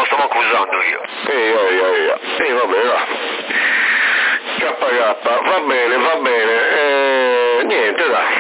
sto manco usando io. Vabbè, va. KK, va bene, niente, dai.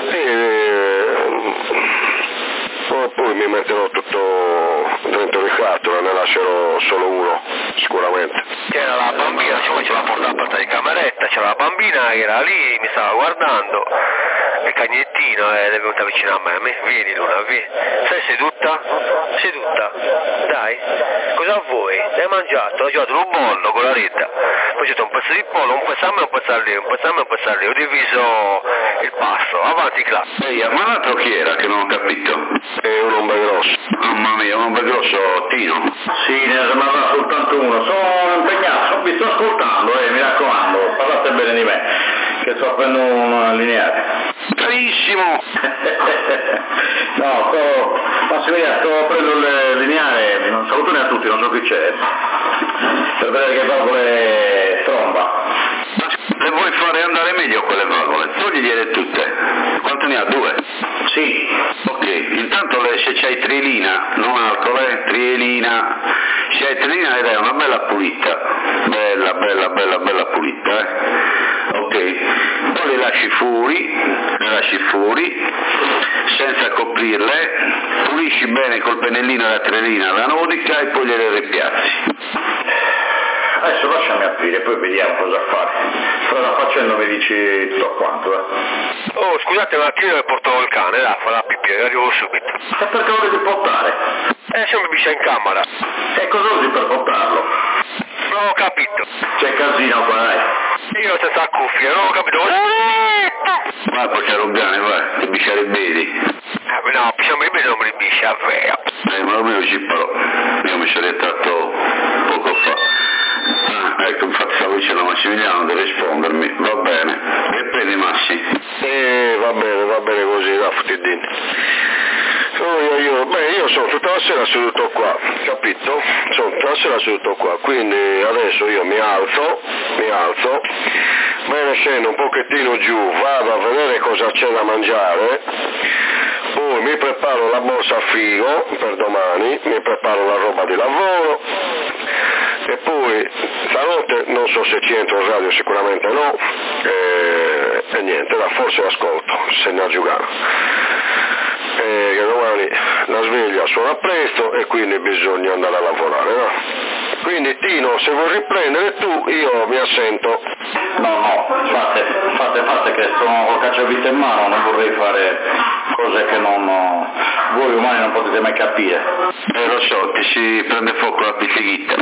Poi mi metterò tutto dentro le scatole, ne lascerò solo uno, sicuramente. C'era la bambina, ci faceva portare a porta di cameretta, c'era la bambina che era lì, mi stava guardando, il cagnettino è venuta vicino a me, vieni Luna, vieni. Sei seduta? Seduta? Dai, cosa vuoi? Hai mangiato? Ho giocato un bollo con la retta, poi c'è un pezzo di pollo, un pezzo a me, un pezzo a lei, un pezzo a me, un pezzo a lei, ho diviso il pasto, avanti classe. Ehi, ma l'altro chi era che non ho capito? È un ombre grosso. Mamma mia, un ombre grosso, Tino. Sì, ne sembrava soltanto uno, sono impegnato, vi sto ascoltando, mi raccomando, parlate bene di me, che sto prendendo un lineare. Carissimo! No, Massimiliano, sto prendendo il lineare, salutone a tutti, non so chi c'è, per vedere che valvole tromba. Ma le vuoi fare andare meglio quelle valvole? Togligliele tutte. Quanto ne ha? 2? Sì. Ok, intanto se c'hai trilina, non alcol, trielina, se hai trilina le dai una bella pulita, bella pulita, ok, poi le lasci fuori, senza coprirle, pulisci bene col pennellino la trilina, la nodica e poi gliele ripiazzi. Adesso lasciami aprire, poi vediamo cosa fare. Strada facendo mi dici tutto quanto, Oh, scusate un attimo che porto il cane, là, fa la pipì, arrivo subito. E perché lo devi portare? Se mi biscia in camera. E cosa usi per portarlo? Non ho capito. C'è casino qua, dai. Io senza cuffie, non ho capito. Vai a portare un cane, vai, ti bisciare i bedi. No, bisciamo i bedi non mi ribiscia, vero. Ma almeno ci parò. Io mi sono rientrato poco fa. Ecco, infatti stavo dicendo Massimiliano deve rispondermi, va bene. Che prendi Massi? Va bene così, da futtidini. Io sono tutta la sera seduto qua, capito? Sono tutta la sera seduto qua, quindi adesso io mi alzo, me ne scendo un pochettino giù, vado a vedere cosa c'è da mangiare, poi mi preparo la borsa a frigo per domani, mi preparo la roba di lavoro, e poi stanotte non so se ci entro in radio, sicuramente no, e niente, forse l'ascolto, se ne ha giocare. Che domani la sveglia suona presto e quindi bisogna andare a lavorare, no? Quindi Tino, se vuoi riprendere tu, io mi assento. No, fate che sono col cacciavite in mano, non vorrei fare cose che voi umani non potete mai capire. Lo so, ti si prende fuoco la pizzichita.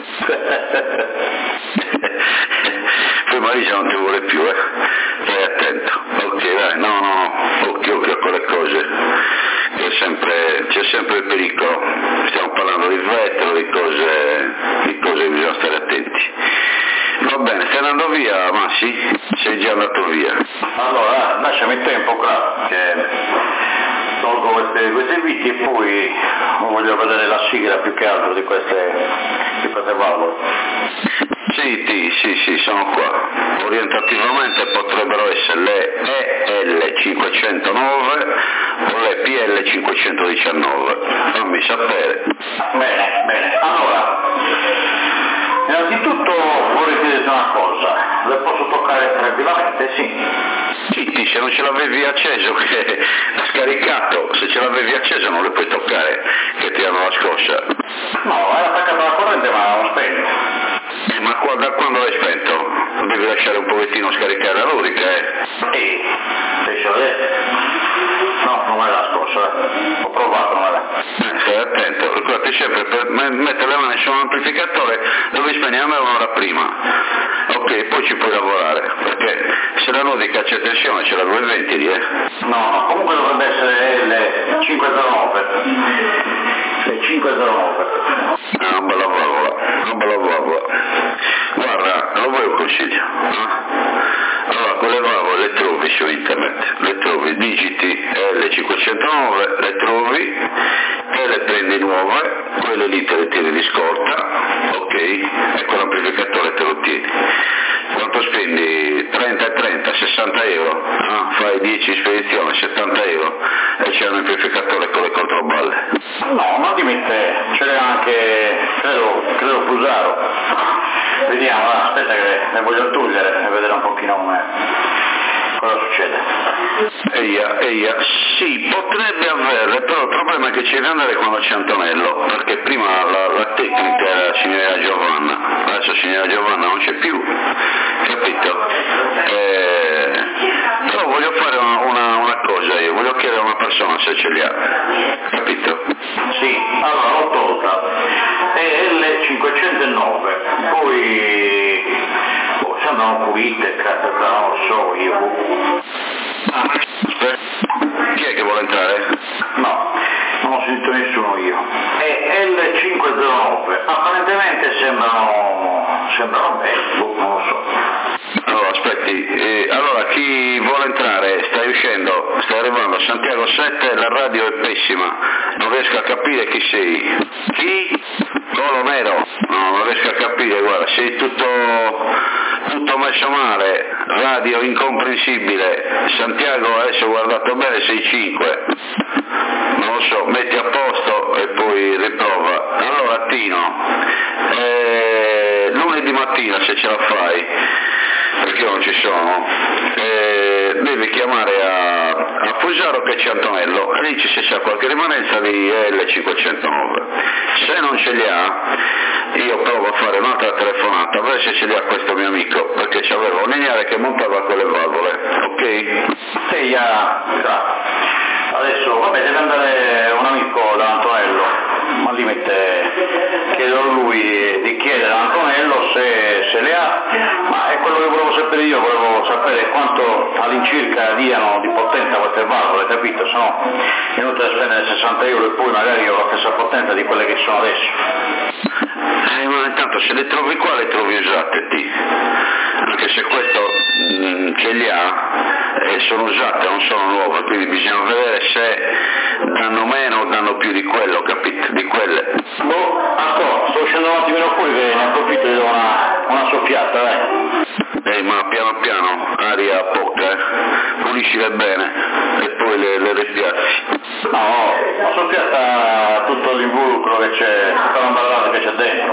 Poi Marisa non ti vuole più, stai attento. Ok, dai, no, occhio a quelle cose. C'è sempre il pericolo, stiamo parlando di vetro, di cose bisogna stare attenti. Va bene, stai andando via Massi? Sei già andato via? Allora, lasciami il tempo qua, che tolgo queste viti e poi voglio vedere la sigla più che altro di queste valvole. Sì, sono qua. Orientativamente potrebbero essere le EL509 o le PL519. Fammi sapere. Bene. Allora, innanzitutto vorrei chiederti una cosa. Le posso toccare tranquillamente? Sì, se non ce l'avevi acceso che ha scaricato, se ce l'avevi acceso non le puoi toccare, che ti hanno la scossa. No, è attaccata alla corrente ma non spento. Ma da quando l'hai spento? Devi lasciare un pochettino scaricare la lodica, Sì, no, non è la scorsa, ho provato, non è. Stai attento, ricordati sempre per mettere le mani su un amplificatore devi spegnere un'ora prima. Ok, poi ci puoi lavorare, perché se la lodica c'è tensione ce la 220 lì, No, comunque dovrebbe essere le 509. Le 509. Una bella valvola. Guarda, lo vuoi un consiglio? Allora, quelle valvole le trovi su internet, digiti L509, le trovi e le prendi nuove, quelle lì te le tieni di scorta, ok? E quell'amplificatore te lo tieni. Quanto spendi? 30, 60 euro, no? Fai 10 spedizioni, 70 euro e c'è un amplificatore con le controballe. No, ma dimmi te, ce l'è anche credo Fusaro. Vediamo, aspetta che ne voglio togliere e vedere un pochino cosa succede. Eia, sì, potrebbe avere, però il problema è che ci deve andare quando c'è Antonello, perché prima la tecnica era la signora Giovanna, adesso signora Giovanna non c'è più, capito? Però voglio fare una cosa io, voglio chiedere a una persona se ce li ha, capito? Sì, allora l'ho tolta, è L509, poi sembrano pulite, cazzo, non lo so io. Chi è che vuole entrare? No, non ho sentito nessuno io. È L509, apparentemente sembrano belli, non lo so. Allora aspetti, allora chi vuole entrare stai uscendo, stai arrivando a Santiago 7, la radio è pessima, non riesco a capire chi sei. Chi? Colo nero? No, non riesco a capire, guarda, sei tutto messo male, radio incomprensibile, Santiago adesso ho guardato bene sei 5, non lo so, metti a posto e poi riprova. Allora Tino, lunedì mattina se ce la fai, perché io non ci sono, devi chiamare a Fusaro che c'è Antonello e dici se c'è qualche rimanenza di L509, se non ce li ha io provo a fare un'altra telefonata a vedere se ce li ha questo mio amico, perché c'aveva un lineare che montava con le valvole, ok? Sì, adesso vabbè deve andare un amico da Antonello, ma lì chiedo a lui di chiedere a Antonello se le ha, ma è quello che volevo sapere io, volevo sapere quanto all'incirca diano di potenza queste valvole, capito? Se no è inutile spendere 60 euro e poi magari ho la stessa potenza di quelle che sono adesso. Ma intanto se le trovi qua le trovi usate, anche se questo ce li ha sono usate, non sono nuove, quindi bisogna vedere se danno meno o danno più di quello, capito? Di quelle. Sto uscendo un attimino fuori che ne approfitto e do una soffiata, ma piano piano, aria poca, puliscile bene e poi le ripiazzi. No, la soffiata tutto l'involucro che c'è, tutta l'amballata che c'è dentro.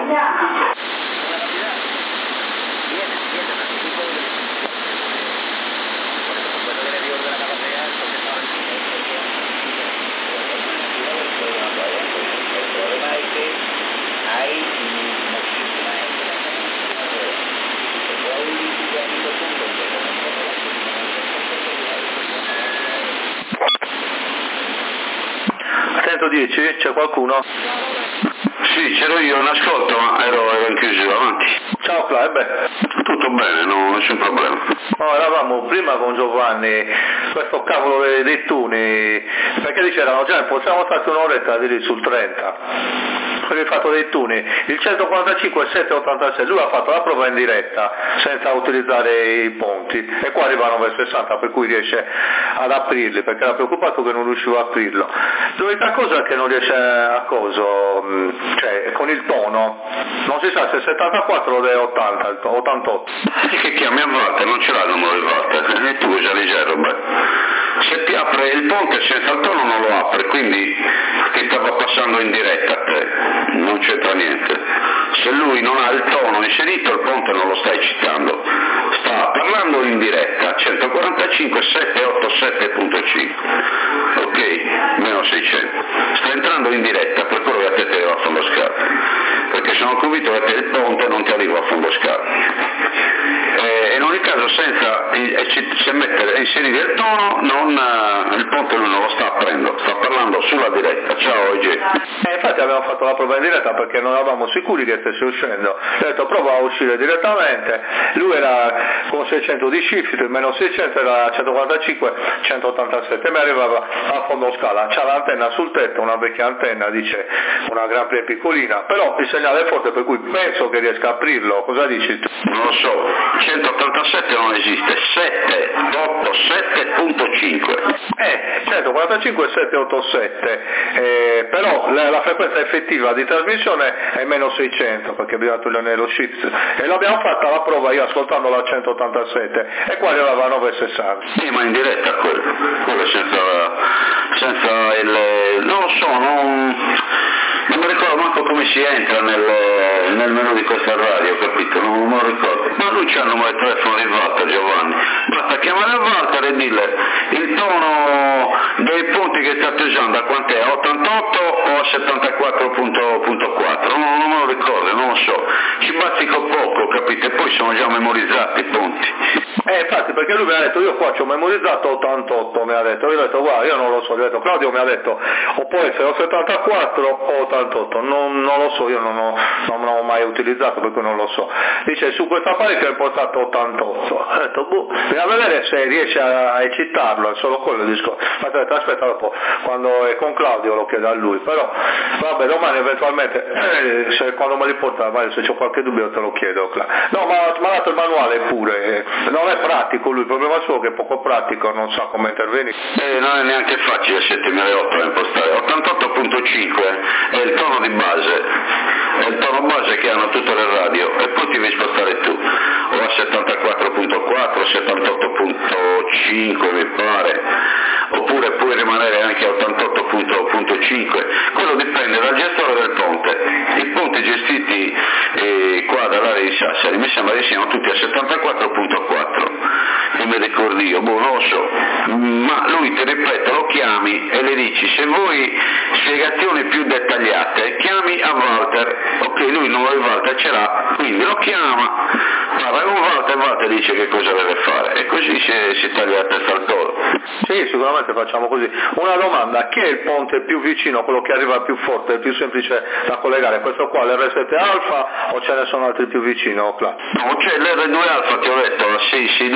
Attento 10, c'è qualcuno? Sì, c'ero io, in ascolto, ma ero in chiusura, avanti. Ciao Fly, Tutto bene, no, nessun problema. No, eravamo prima con Giovanni, questo cavolo dei tuni, perché dicevano già, siamo stati un'oretta di lì sul 30. Quello il fatto dei tuni, il 145 786, lui ha fatto la prova in diretta senza utilizzare i ponti e qua arriva a 960 per cui riesce ad aprirli perché era preoccupato che non riusciva a aprirlo. L'unica cosa è che non riesce a cioè con il tono, non si sa se è 74 o è 80, 88. Che chiami a volte, non ce l'ha il numero di volte, e tu usa riserva. Se ti apre il ponte senza il tono non lo apre, quindi ti stava passando in diretta a te, non c'entra niente. Se lui non ha il tono inserito il ponte non lo sta eccitando, sta parlando in diretta 145 787.5, ok, meno 600, sta entrando in diretta per quello che a te ti arriva a fondo scala, perché sono convinto che il ponte non ti arriva a fondo scala. In ogni caso senza inserire il tono il ponte non lo sta aprendo, sta parlando sulla diretta. Ciao oggi. Infatti abbiamo fatto la prova in diretta perché non eravamo sicuri che stesse uscendo, ho detto prova a uscire direttamente, lui era con 600 di shift, meno 600 era 145 187 e mi arrivava a fondo scala, c'ha l'antenna sul tetto, una vecchia antenna, dice una gran pria piccolina, però il segnale è forte per cui penso che riesca a aprirlo, cosa dici tu? Non lo so, 187 non esiste, 787.5. 145 787, però la frequenza effettiva di trasmissione è meno 600 perché bisogna togliere lo shift e l'abbiamo fatta la prova io ascoltando la 187 e qua arrivava a 960. Sì, ma in diretta quello senza il non lo so, Non mi ricordo manco come si entra nel menu di questa radio, capito? Non me lo ricordo. Ma lui c'ha il numero di telefono di Walter, Giovanni. Basta chiamare Walter e dirle il tono dei punti che state usando a quant'è? A 88 o a 74.4? Non me lo ricordo, non lo so. Ci bazzico poco, capite? Poi sono già memorizzati i punti. Infatti, perché lui mi ha detto, io qua ci ho memorizzato 88, mi ha detto, io ho detto, guarda, io non lo so, gli ho detto, Claudio mi ha detto, o può essere o 74 o 88, non lo so, io non l'ho mai utilizzato, per cui non lo so. Dice, su questa apparecchio è importato 88, ho detto, bisogna vedere se riesce a eccitarlo, è solo quello il discorso. Ma ho detto, aspetta dopo, quando è con Claudio lo chiedo a lui, però, vabbè, domani eventualmente, quando me li porta, se c'ho qualche dubbio te lo chiedo. No, ma mi ha dato il manuale pure, non è pratico lui, il problema suo che è poco pratico, non sa come intervenire. Non è neanche facile 7008 da impostare. 88.5 è il tono di base, è il tono base che hanno tutte le radio e poi ti devi spostare tu, o a 74.4, 78.5 mi pare, oppure puoi rimanere anche a 88.5, quello dipende dal gestore del ponte. I ponti gestiti qua dall'area di Sassari mi sembra che siano tutti a 74.4, non mi ricordo io, non lo so, ma lui, ti ripeto, lo chiami e le dici, se vuoi spiegazioni più dettagliate chiami a Walter, ok, lui il numero di Walter ce l'ha, quindi lo chiama, parla con Walter dice che cosa deve fare e così si taglia la testa al toro. Sì, sicuramente facciamo così. Una domanda, chi è il ponte più vicino, quello che arriva più forte, il più semplice da collegare? Questo qua, l'R7 Alfa o ce ne sono altri più vicino? No, c'è l'R2 Alfa che ho detto, la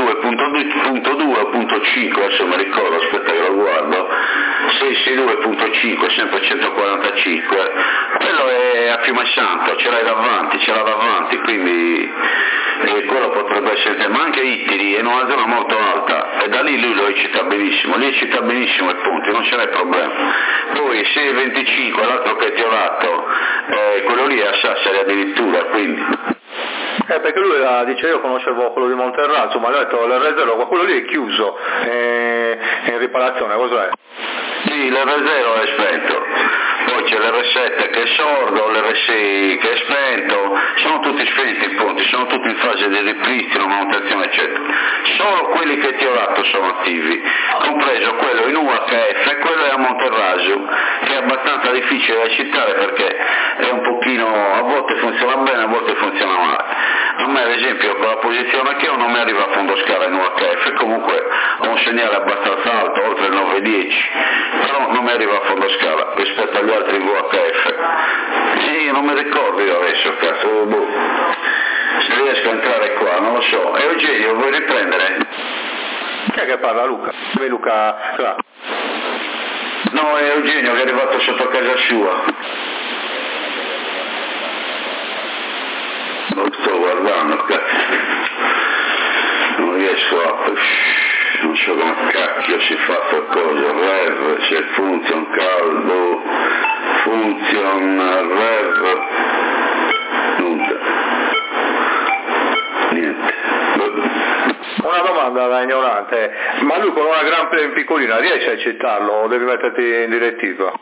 662.2.5, adesso mi ricordo, aspetta che lo guardo, 662.5, sempre 145, quello è a Fiumesanto, ce l'ha davanti, quindi quello potrebbe essere, ma anche Ittiri è in una zona molto alta e da lì lui lo eccita benissimo, i punti, non ce n'è problema. Poi 625, l'altro che ti ho dato, quello lì è a Sassari addirittura, quindi. Perché lui dice, io conoscevo quello di Monterrazzo, ma gli ho detto l'R0, quello lì è chiuso, è in riparazione, cos'è? Sì, l'R0 è spento, poi c'è l'R7 che è sordo, l'R6 che è spento, sono tutti spenti i ponti, sono tutti in fase di ripristino, manutenzione eccetera. Solo quelli che ti ho dato sono attivi, compreso quello in UHF e quello è a Monterrazzo, che è abbastanza difficile da citare perché è un pochino, a volte funziona bene, a volte funziona male. A me ad esempio con la posizione che ho non mi arriva a fondo scala in UHF, comunque ho un segnale abbastanza alto, oltre il 910, però non mi arriva a fondo scala rispetto agli altri VHF. Sì, non mi ricordo io adesso, cazzo, se riesco a entrare qua, non lo so. E Eugenio, vuoi riprendere? Chi è che parla? Luca? Luca? No, è Eugenio che è arrivato sotto casa sua. Lo sto guardando, cazzo. Non riesco a... non so come cacchio si fa qualcosa. Rev, c'è funzion caldo, funzion rev, niente. Una domanda da ignorante, ma lui con una gran play piccolina riesce a citarlo o devi metterti in direttiva?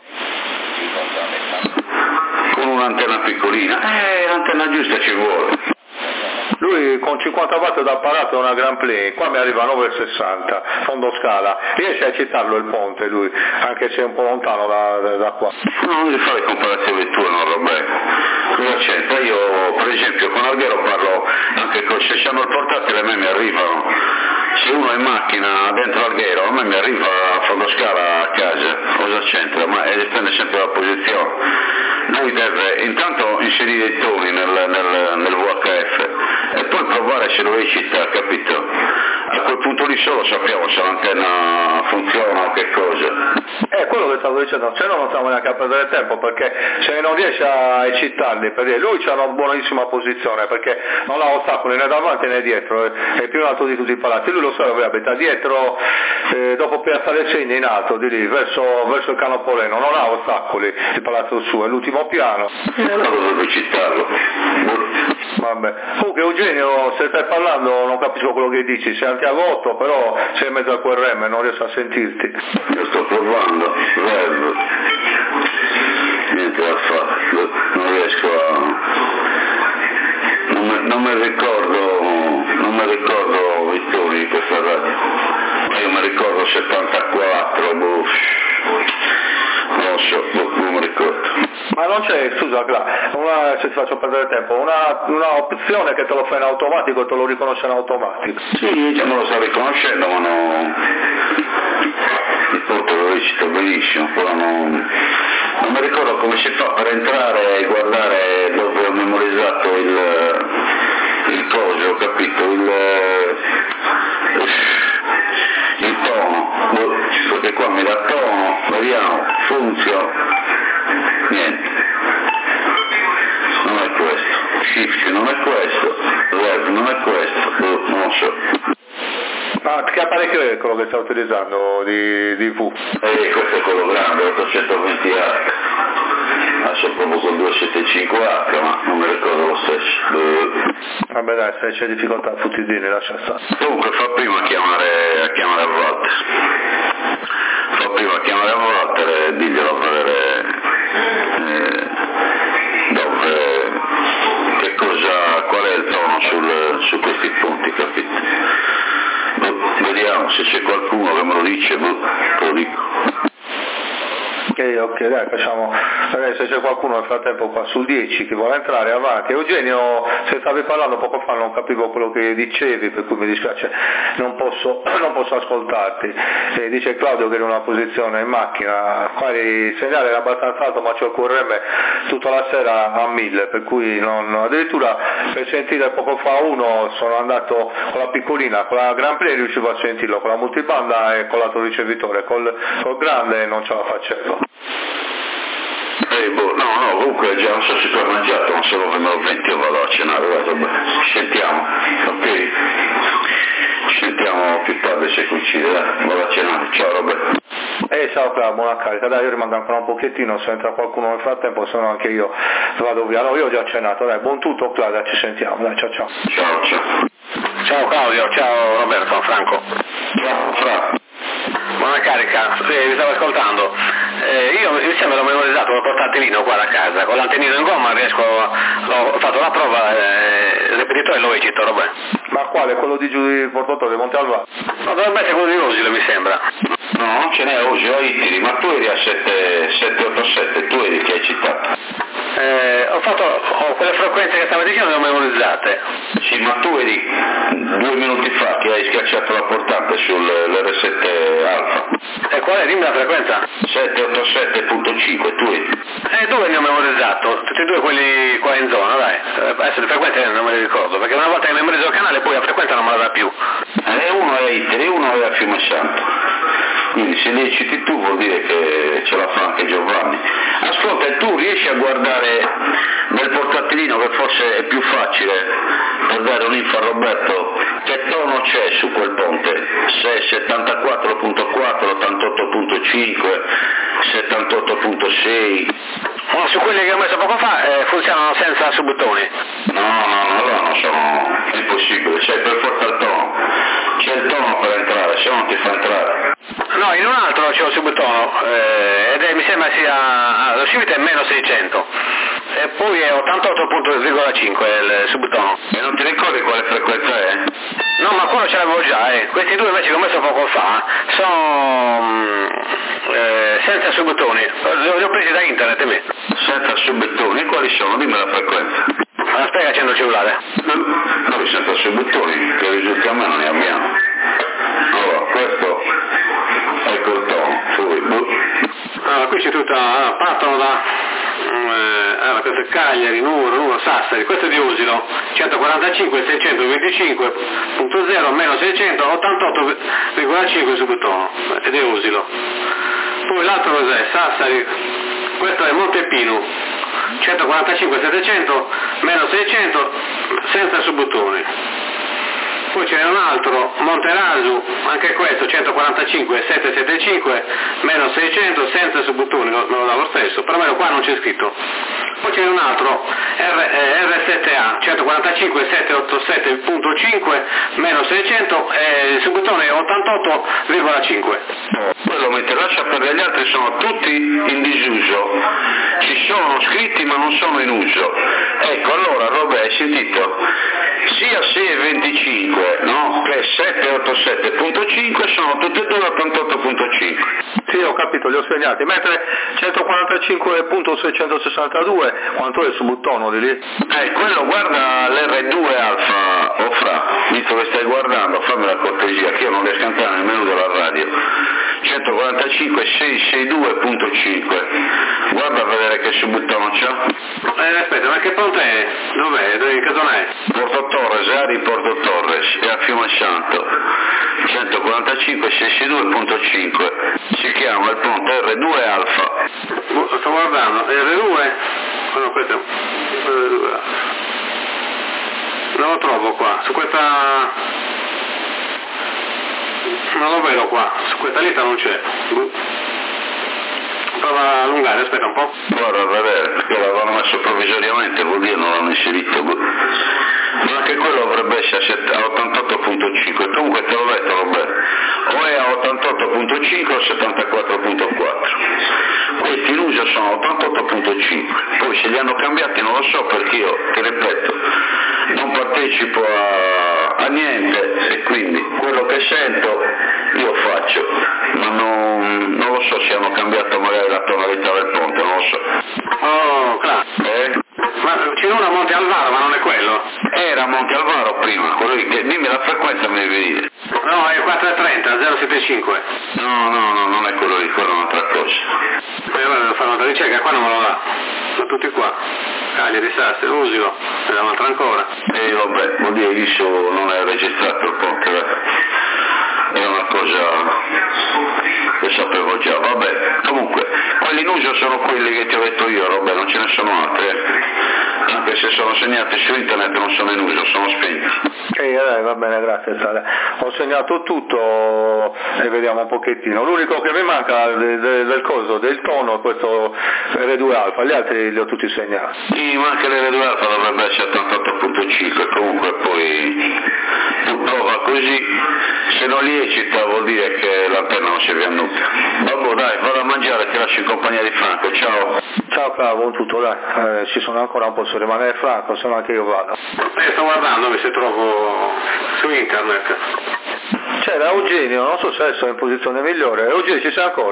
Con un'antenna piccolina, l'antenna giusta ci vuole. Lui con 50 watt d'apparato è una gran play, qua mi arriva a 9,60, fondo scala, riesce a citarlo il ponte lui, anche se è un po' lontano da qua. No, non devi fare comparazioni tue, no Roberto? Cosa c'entra? Io per esempio con Alghero parlo anche se hanno il portatile a me mi arrivano. Se uno è in macchina dentro Alghero a me mi arriva a fondo scala a casa, cosa c'entra? Ma dipende sempre dalla posizione. Lui deve intanto inserire i toni nel VHF e poi provare se lo eccita, capito? A quel punto lì solo sappiamo se l'antenna funziona o che cosa. Quello che stavo dicendo, se no non stiamo neanche a perdere tempo, perché se non riesce a eccitarli, perché lui c'ha una buonissima posizione, perché non ha ostacoli né davanti né dietro, è più in alto di tutti i palazzi, lui lo sa dove abita, dietro, dopo Piazza del Segno in alto, di lì, verso il Canopoleno, non ha ostacoli il palazzo suo, è l'ultimo piano. Allora devo citarlo. Vabbè. Comunque Eugenio, se stai parlando non capisco quello che dici, sei anche a voto, però sei in mezzo al QRM, non riesco a sentirti. Io sto provando, niente da fare, non riesco a... Non mi ricordo i toni di questa radio, ma io mi ricordo 74, non lo so, non mi ricordo. Ma non c'è, scusa, se ti faccio perdere tempo, una opzione che te lo fa in automatico e te lo riconosce in automatico? Sì, già me lo sto riconoscendo, ma non... Il punto lo recito benissimo, però non mi ricordo come si fa per entrare e guardare dove ho memorizzato il coso, ho capito, il tono, perché qua mi dà tono, vediamo, funziona, niente, non è questo, shift non è questo, rev non è questo, non lo so. Ma che apparecchio è quello che sta utilizzando di V? Questo è quello grande, 820 H. Adesso proprio con 275 H, ma non mi ricordo lo stesso. Vabbè dai, se c'è difficoltà tutti i dini, lascia stare. Comunque fa prima a chiamare a Walter. Fa prima a chiamare a Walter e diglielo a vedere qual è il tono su questi punti, capito? Vediamo se c'è qualcuno che me lo dice, te lo dico. Ok, dai, facciamo, se c'è qualcuno nel frattempo qua sul 10 che vuole entrare, avanti. Eugenio, se stavi parlando poco fa non capivo quello che dicevi, per cui mi dispiace, non posso ascoltarti. Dice Claudio che è in una posizione in macchina, qua il segnale era abbastanza alto, ma ci occorrerebbe tutta la sera a 1000, per cui addirittura per sentire poco fa uno sono andato con la piccolina, con la Grand Prix riuscivo a sentirlo, con la multibanda e con l'altro ricevitore, col grande non ce la facevo. No, comunque già non so se tu hai mangiato, non so come me lo 20 io vado a cenare, vabbè, ci sentiamo, ok? Ci sentiamo più tardi se coincide, dai, vado a cenare, ciao Roberto. Ciao Claudio, buona carica, dai, io rimango ancora un pochettino, se entra qualcuno nel frattempo, se no anche io vado via, no, io ho già cenato, dai, buon tutto Claudio, ci sentiamo, dai, ciao. Ciao Claudio, ciao Roberto, Franco. Ciao Fra. Buona carica, vi stavo ascoltando. Io mi sembra l'ho memorizzato col portatilino qua da casa, con l'antennino in gomma ho fatto la prova, il ripetitore lo cito, Roberto. Ma quale? Quello di giù di Portotto, di Monte Alva? No, dovrebbe essere quello di Osilo, mi sembra. No, non ce n'è Osilo a Ittiri, ma tu eri a 787, tu eri che hai citato. Ho quelle frequenze che stavo dicendo, le ho memorizzate. Sì, ma tu eri 2 minuti fa che hai schiacciato la portante sull'R7 Alfa. E qual è? Dimmi la frequenza. 787.5, tu eri. Due ne ho memorizzato, tutti e due quelli qua in zona, dai. Adesso le frequenze non me le ricordo, perché una volta che memorizzo il canale poi la frequenza non me la dà più. Uno è a Ittiri, uno è a Fiumesanto. Quindi se li citi tu vuol dire che ce la fa anche Giovanni. Ascolta, e tu riesci a guardare nel portatilino, che forse è più facile per dare un'info a Roberto, che tono c'è su quel ponte? Se è 74.4, 88.5, 78.6? Su quelli che ho messo poco fa funzionano senza subbuttoni. No, allora non sono, è impossibile, c'è per forza il tono. C'è il tono per entrare, se no non ti fa entrare. No, in un altro c'è un subtono, mi sembra sia, lo subito è meno 600, e poi è 88.5 il subtono. E non ti ricordi quale frequenza è? No, ma quello ce l'avevo già, questi due invece che ho messo poco fa sono senza subtoni, li ho presi da internet me. Senza subtoni, quali sono? Dimmi la frequenza. Aspetta che accendo il cellulare. Noi senza subtoni, che risulta a me non ne abbiamo. Allora, questo è col tono, allora, qui c'è tutta, partono da questo è Cagliari, Nuoro, Sassari, questo è di Osilo, 145, 625.0, meno 600, 88,5 subtono, ed è Osilo. Poi l'altro cos'è? Sassari, questo è Montepino, 145, 700, meno 600, senza subbutoni. Poi ce n'è un altro, Monterasu, anche questo, 145, 775, meno 600, senza subbuttoni, me lo dà lo stesso, però almeno qua non c'è scritto. Poi ce n'è un altro, R7A, 145, 787.5, meno 600, il subbuttone è 88,5. Quello lo mette, lascia perdere, gli altri sono tutti in disuso, ci sono scritti ma non sono in uso. Ecco, allora Robè, hai sentito? Sia 6,25, no? Che 787.5 sono tutte e due 88.5. Sì, ho capito, li ho segnati, mentre 145.662, quanto è su Buttono di lì? Quello guarda l'R2 Alfa, o Fra, visto che stai guardando, fammi la cortesia, che io non riesco a entrare nemmeno dalla radio. 145.662.5, guarda a vedere che su Buttono c'è. Aspetta, ma che ponte è? Dov'è? Che zona è? Porto Torres, Ari Porto Torres, è a Fiume Santo. 145.662.5, si chiama il ponte R2 Alfa. Sto guardando, R2? No, questo è R2 Alfa. Non lo trovo qua, su questa... non lo vedo qua, su questa lista non c'è. Prova a allungare, aspetta un po'. Guarda a vedere, perché l'avevano messo provvisoriamente, vuol dire non l'hanno inserito. Ma anche quello dovrebbe essere a 88.5, comunque te l'ho detto Roberto, o è a 88.5 o 74.4. Questi in uso sono 88.5, poi se li hanno cambiati non lo so perché io, ti ripeto, non partecipo a niente e quindi quello che sento io faccio, ma non lo so se hanno cambiato magari la tonalità del ponte, non lo so. Oh, claro. Ma c'è uno a Monte Alvaro, ma non è quello? Era Monte Alvaro prima, quello che dimmi la frequenza mi devi dire. No, è 430, 075. No, non è quello lì, quello è un'altra cosa. Allora devo fare un'altra ricerca, qua non me lo dà. Sono tutti qua. Cagliari, Sassari, Usilo, ne dà un'altra ancora. Vabbè, vuol dire che non è registrato il ponte, è una cosa che sapevo già, vabbè, comunque, quelli in uso sono quelli che ti ho detto io, Robè, non ce ne sono altri, anche se sono segnati su internet non sono in uso, sono spenti. Va bene, grazie Sale. Ho segnato tutto e vediamo un pochettino. L'unico che mi manca del coso, del tono, è questo R2 Alfa, gli altri li ho tutti segnati. Sì, ma anche l'R2 Alfa dovrebbe essere 88.5, comunque poi tu prova così, se non liecita vuol dire che l'antenna non serve a nulla. Vabbè dai, vado a mangiare, ti lascio in compagnia di Franco, ciao. Ciao caro, buon tutto, dai, ci sono ancora un po', se rimanere Franco, se no anche io vado. Sto guardando se trovo su internet. C'era Eugenio, non so se adesso è in posizione migliore. Eugenio, ci sei ancora?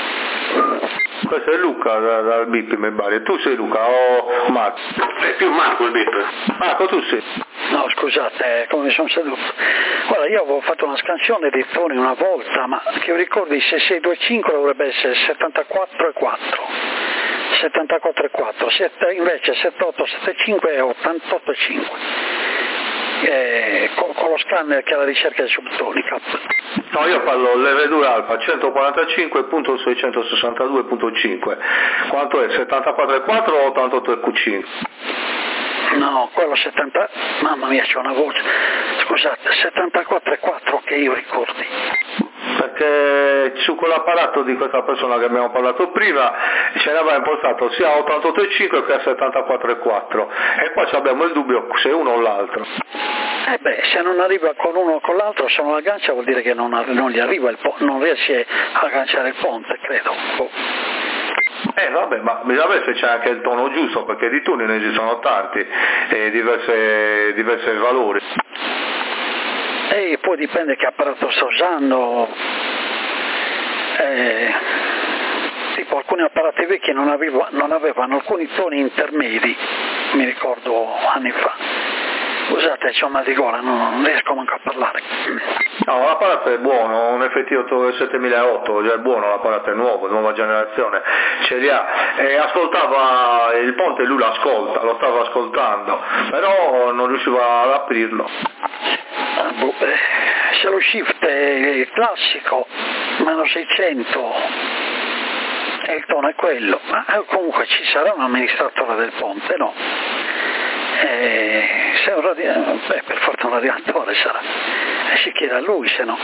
Questo è Luca dal BIP, mi pare. Tu sei Luca o Marco? È più Marco il BIP. Marco, tu sei? No, scusate, come mi sono seduto. Guarda, io avevo fatto una scansione dei toni una volta, ma che io ricordi se 625 dovrebbe essere 74,4. 74,4, invece 7875 è 88,5. Con lo scanner che è alla ricerca di subtonica. No, io parlo l'R2 Alfa 145.662.5. Quanto è? 74,4 o 88,5? No, quello 70, mamma mia c'è una voce, scusate, 74,4 che io ricordi. Perché su quell'apparato di questa persona che abbiamo parlato prima ce l'aveva impostato sia a 88,5 che a 74,4 e qua abbiamo il dubbio se uno o l'altro. Se non arriva con uno o con l'altro, se non aggancia vuol dire che non gli arriva il ponte, non riesce a agganciare il ponte, credo. Vabbè, ma bisogna vedere se c'è anche il tono giusto, perché di toni ne esistono tanti e diversi valori. E poi dipende che apparato sta usando, tipo alcuni apparati vecchi non avevano alcuni toni intermedi, mi ricordo anni fa. Scusate, c'ho mal di gola, non riesco manco a parlare. No, l'apparato è buono, un FT 7008, già è buono, l'apparato è nuovo, nuova generazione, ce li ha. E ascoltava il ponte, lui lo stava ascoltando, però non riusciva ad aprirlo. Se lo shift è classico, meno 600, e il tono è quello, ma comunque ci sarà un amministratore del ponte, no? Se un per forza un radiatore sarà, e si chiede a lui, se no.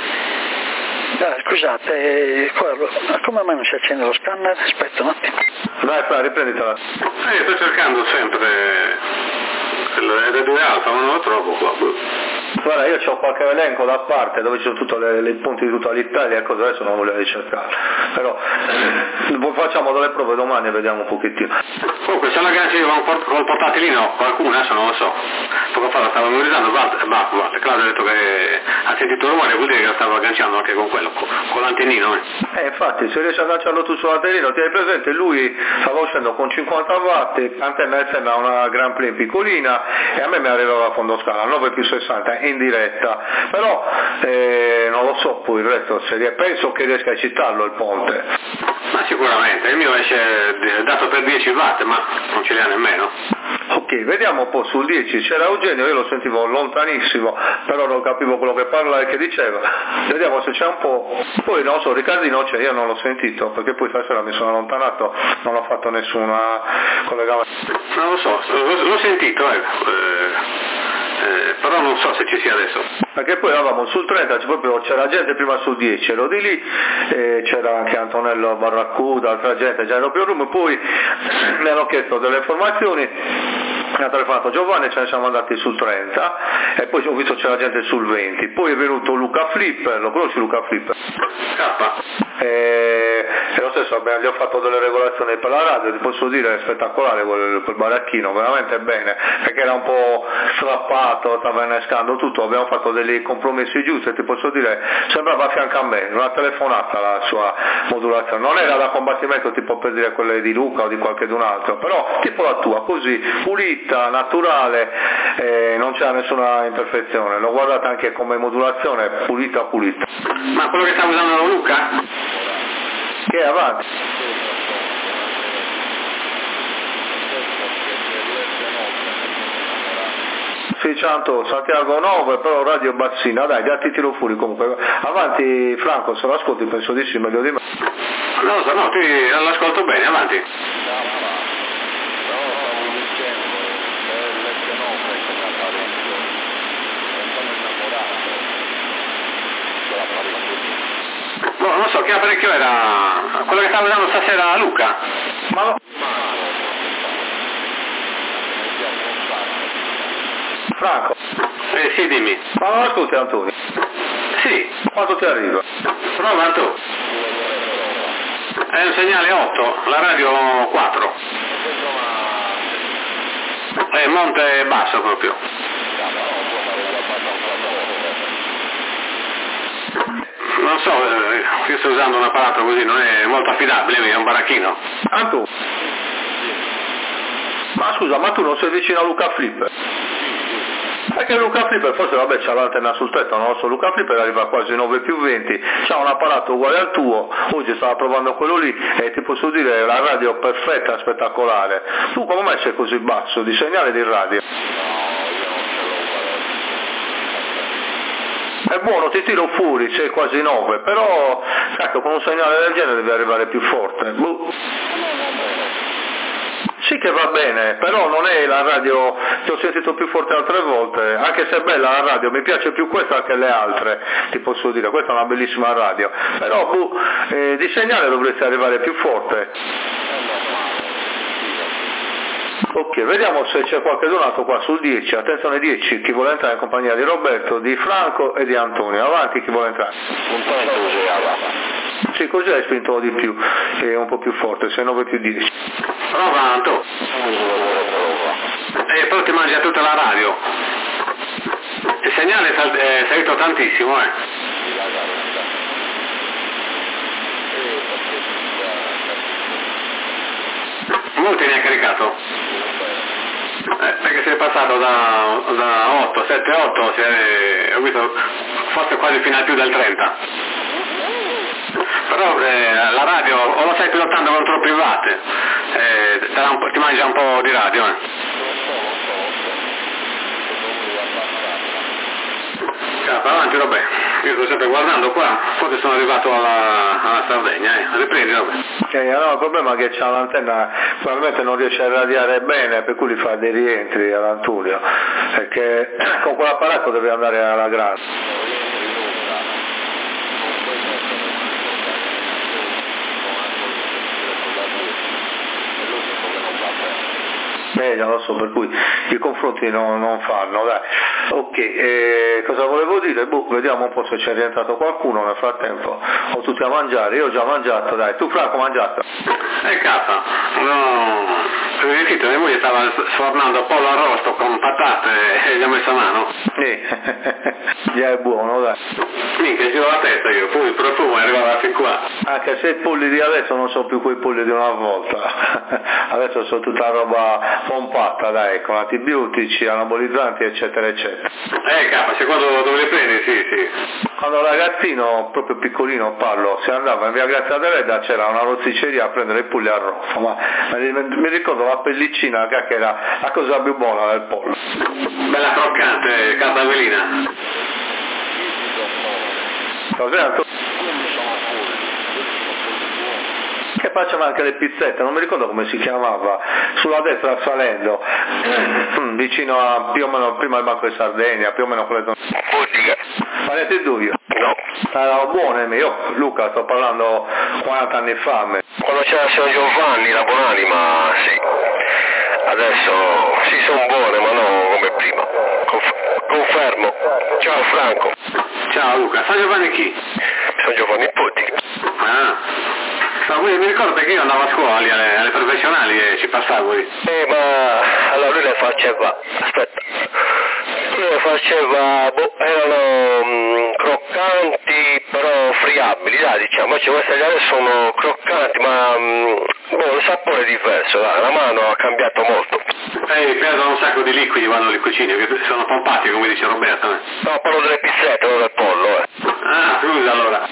Scusate, come mai non si accende lo scanner? Aspetta un attimo. Dai, riprenditela. Sto cercando sempre il R2 Alfa, ma non lo trovo qua. Guarda, io ho qualche elenco da parte dove ci sono tutti i punti di tutta l'Italia e cose, adesso non voglio ricercare, però facciamo delle prove domani e vediamo un pochettino. Comunque c'è una garanzia col portatilino, qualcuno adesso non lo so, poco fa lo stavo memorizzando, Claudio ha detto che ha sentito il rumore, vuol dire che lo stava agganciando anche con quello, con l'antennino. Infatti se riesci a agganciarlo tu sull'antennino, ti hai presente, lui stava uscendo con 50 watt, antenna FM a una Grand Prix piccolina e a me mi arrivava a fondo scala, 9+60 in diretta, però non lo so poi il resto, penso che riesca a eccitarlo il ponte. Ma sicuramente, il mio esce dato per 10 watt, ma non ce li ha nemmeno. Ok, vediamo un po' sul 10, c'era Eugenio, io lo sentivo lontanissimo, però non capivo quello che parlava e che diceva, vediamo se c'è un po', poi non so, Riccardino c'è, io non l'ho sentito, perché poi stasera mi sono allontanato, non ho fatto nessuna collegamento. Non lo so, l'ho sentito, però non so se ci sia adesso. Perché poi eravamo sul 30, c'era gente prima sul 10, ero di lì, c'era anche Antonello Barracuda, altra gente, già ero più room, poi mi hanno chiesto delle informazioni, mi ha telefonato Giovanni, ce ne siamo andati sul 30 e poi ho visto c'era gente sul 20, poi è venuto Luca Flipper, lo conosci Luca Flipper? E lo stesso gli ho fatto delle regolazioni per la radio, ti posso dire è spettacolare quel baracchino, veramente bene, perché era un po' strappato, stava innescando tutto, abbiamo fatto dei compromessi giusti e ti posso dire sembrava a fianco a me, una telefonata la sua modulazione, non era da combattimento tipo per dire quelle di Luca o di qualche d'un altro, però tipo la tua, così pulita, naturale, non c'era nessuna imperfezione, l'ho guardata anche come modulazione pulita. Ma quello che sta usando Luca? Che è avanti. Sì, Santiago 9, però radio bassina, dai, già ti tiro fuori comunque. Avanti Franco, se lo ascolti penso di sì, meglio di me. Non lo so, no, l'ascolto bene, avanti. No, non so che apparecchio era, quello che stava usando stasera Luca. Ma no. Franco. Sì, dimmi. Ma non ascolti Antonio? Sì. Quanto ti arriva? Prova tu. È un segnale 8, la radio 4. È monte basso proprio. Non so, io sto usando un apparato così, non è molto affidabile, è un baracchino. Tu? Ma scusa, ma tu non sei vicino a Luca Flipper? Perché Luca Flipper, forse vabbè c'ha l'antenna sul tetto, non lo so, Luca Flipper arriva a quasi 9+20, c'ha un apparato uguale al tuo, oggi stava provando quello lì e ti posso dire la radio perfetta, spettacolare. Tu come mai sei così basso di segnale di radio? È buono, ti tiro fuori, sei quasi 9, però ecco, con un segnale del genere devi arrivare più forte. Sì che va bene, però non è la radio, ti ho sentito più forte altre volte, anche se è bella la radio, mi piace più questa che le altre, ti posso dire, questa è una bellissima radio, però di segnale dovresti arrivare più forte. Ok, vediamo se c'è qualche donato qua sul 10, attenzione 10, chi vuole entrare in compagnia di Roberto, di Franco e di Antonio, avanti chi vuole entrare. Sì, così hai spinto di più, è un po' più forte, sei 9+10. Prova Anto. E poi ti mangia tutta la radio. Il segnale è salito tantissimo, Molti ne ha caricato. Perché si è passato da 8, 7, 8, ho visto forse quasi fino a più del 30. Però la radio o lo stai pilotando con troppi watt, ti mangia un po' di radio. Avanti Robè, io sto sempre guardando qua, forse sono arrivato alla Sardegna, riprendi Robè. Allora il problema è che c'ha l'antenna, probabilmente non riesce a irradiare bene, per cui li fa dei rientri all'Anturio, perché con quell'apparato deve andare alla grande. Già lo so, per cui i confronti non fanno, dai. Ok, cosa volevo dire? Vediamo un po' se c'è rientrato qualcuno nel frattempo, o tutti a mangiare, io ho già mangiato, dai, tu Franco mangiato? Cazzo, no, sentito, mia moglie stava sfornando pollo arrosto con patate e gli ho messo a mano. Già è buono, dai. Minchia, giro la testa io, poi il profumo è arrivato fin qua. Anche se i polli di adesso non sono più quei polli di una volta, adesso sono tutta roba pompata, dai, con antibiotici, anabolizzanti, eccetera, eccetera. Se quando li prendi, sì. Quando ero ragazzino, proprio piccolino parlo, si andava in via Grazia Deledda, c'era una rosticceria a prendere i polli arrosto, ma mi ricordo la pellicina che era la cosa più buona del pollo. Bella croccante, cartavelina. Cos'è? Che facciano anche le pizzette, non mi ricordo come si chiamava, sulla destra salendo, vicino a più o meno prima del Banco di Sardegna, più o meno quelle zone. Farete dubio? No. Erano buone, io Luca sto parlando 40 anni fa. Quando c'era San Giovanni, la buonanima, sì. Adesso sì, sono buone, ma non come prima. Confermo. Ciao Franco. Ciao Luca. San Giovanni chi? San Giovanni Putti. No, mi ricordo perché io andavo a scuola alle professionali e ci passavo lì. Ma allora lui le faceva, aspetta, lui le faceva, erano croccanti però friabili, dai, diciamo, invece queste adesso sono croccanti, ma il sapore è diverso, dai, la mano ha cambiato molto. Perdono un sacco di liquidi quando li cucini, che sono pompati come dice Roberto. No, parlo delle pizzette, non del pollo, scusa allora.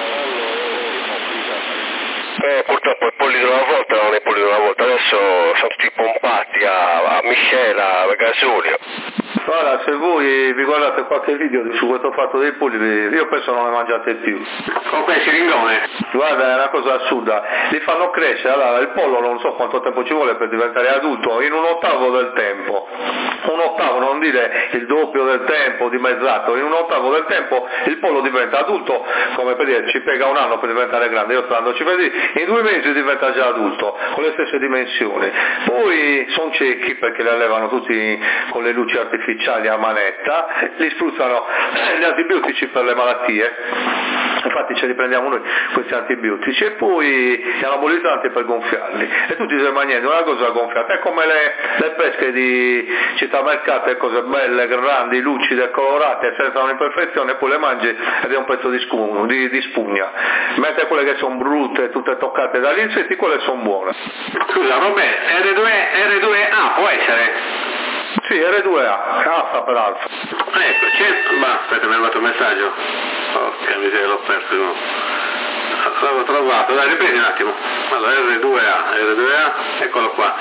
Purtroppo i polli di una volta non è polli di una volta, adesso sono tutti pompati a miscela, a gasolio. Guarda, se voi vi guardate qualche video su questo fatto dei polli, io penso non ne mangiate più. Con quel siringone? Guarda, è una cosa assurda, li fanno crescere, allora il pollo non so quanto tempo ci vuole per diventare adulto, in un ottavo del tempo, non dire il doppio del tempo, dimezzato, in un ottavo del tempo il pollo diventa adulto, come per dire ci pega un anno per diventare grande, io sto andandoci per dire, in 2 mesi diventa già adulto, con le stesse dimensioni, poi sono ciechi perché li allevano tutti con le luci artificiali a manetta, li spruzzano gli antibiotici per le malattie, infatti ce li prendiamo noi questi antibiotici, e poi gli anabolizzanti per gonfiarli, e tutti si mangiano una cosa gonfiata, è come le pesche di città mercato, cose belle, grandi, lucide, colorate, senza un'imperfezione, poi le mangi ed è un pezzo di spugna, mentre quelle che sono brutte, tutte toccate dagli insetti, quelle sono buone. Scusa Roberto, R2A può essere? Sì, R2A, alfa per alfa. Ecco, aspetta, mi è arrivato un messaggio. Porca miseria, l'ho perso. L'avevo trovato, dai, riprendi un attimo. Allora, R2A, eccolo qua.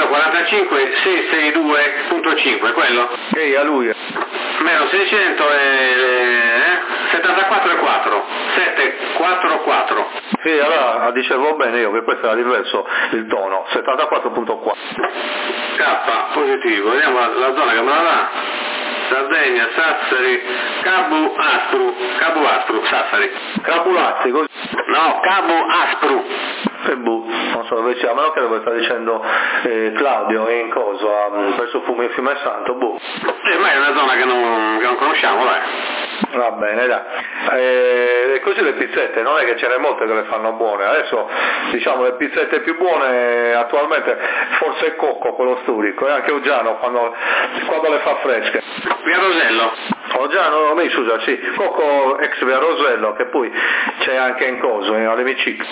145.662.5, quello? Ehi, a lui. Meno 600 74,4. 744. Sì, allora dicevo bene io che questo era diverso il tono, 74.4. K positivo, vediamo la zona che me la dà. Sardegna, Sassari, Cabu Aspru, Sassari. Cabulazzi, così? No, Cabu Aspru. Non so dove sia, a meno che dove sta dicendo Claudio, in cosa, verso Fiume Santo, ma è una zona che non conosciamo, dai. Va bene, dai. E così le pizzette, non è che ce n'è molte che le fanno buone, adesso diciamo le pizzette più buone attualmente forse è Cocco, quello storico, e anche Oggiano quando le fa fresche. Via Rosello? Oggiano, scusa, sì, Cocco ex Via Rosello, che poi c'è anche in coso, all'Emiciclo.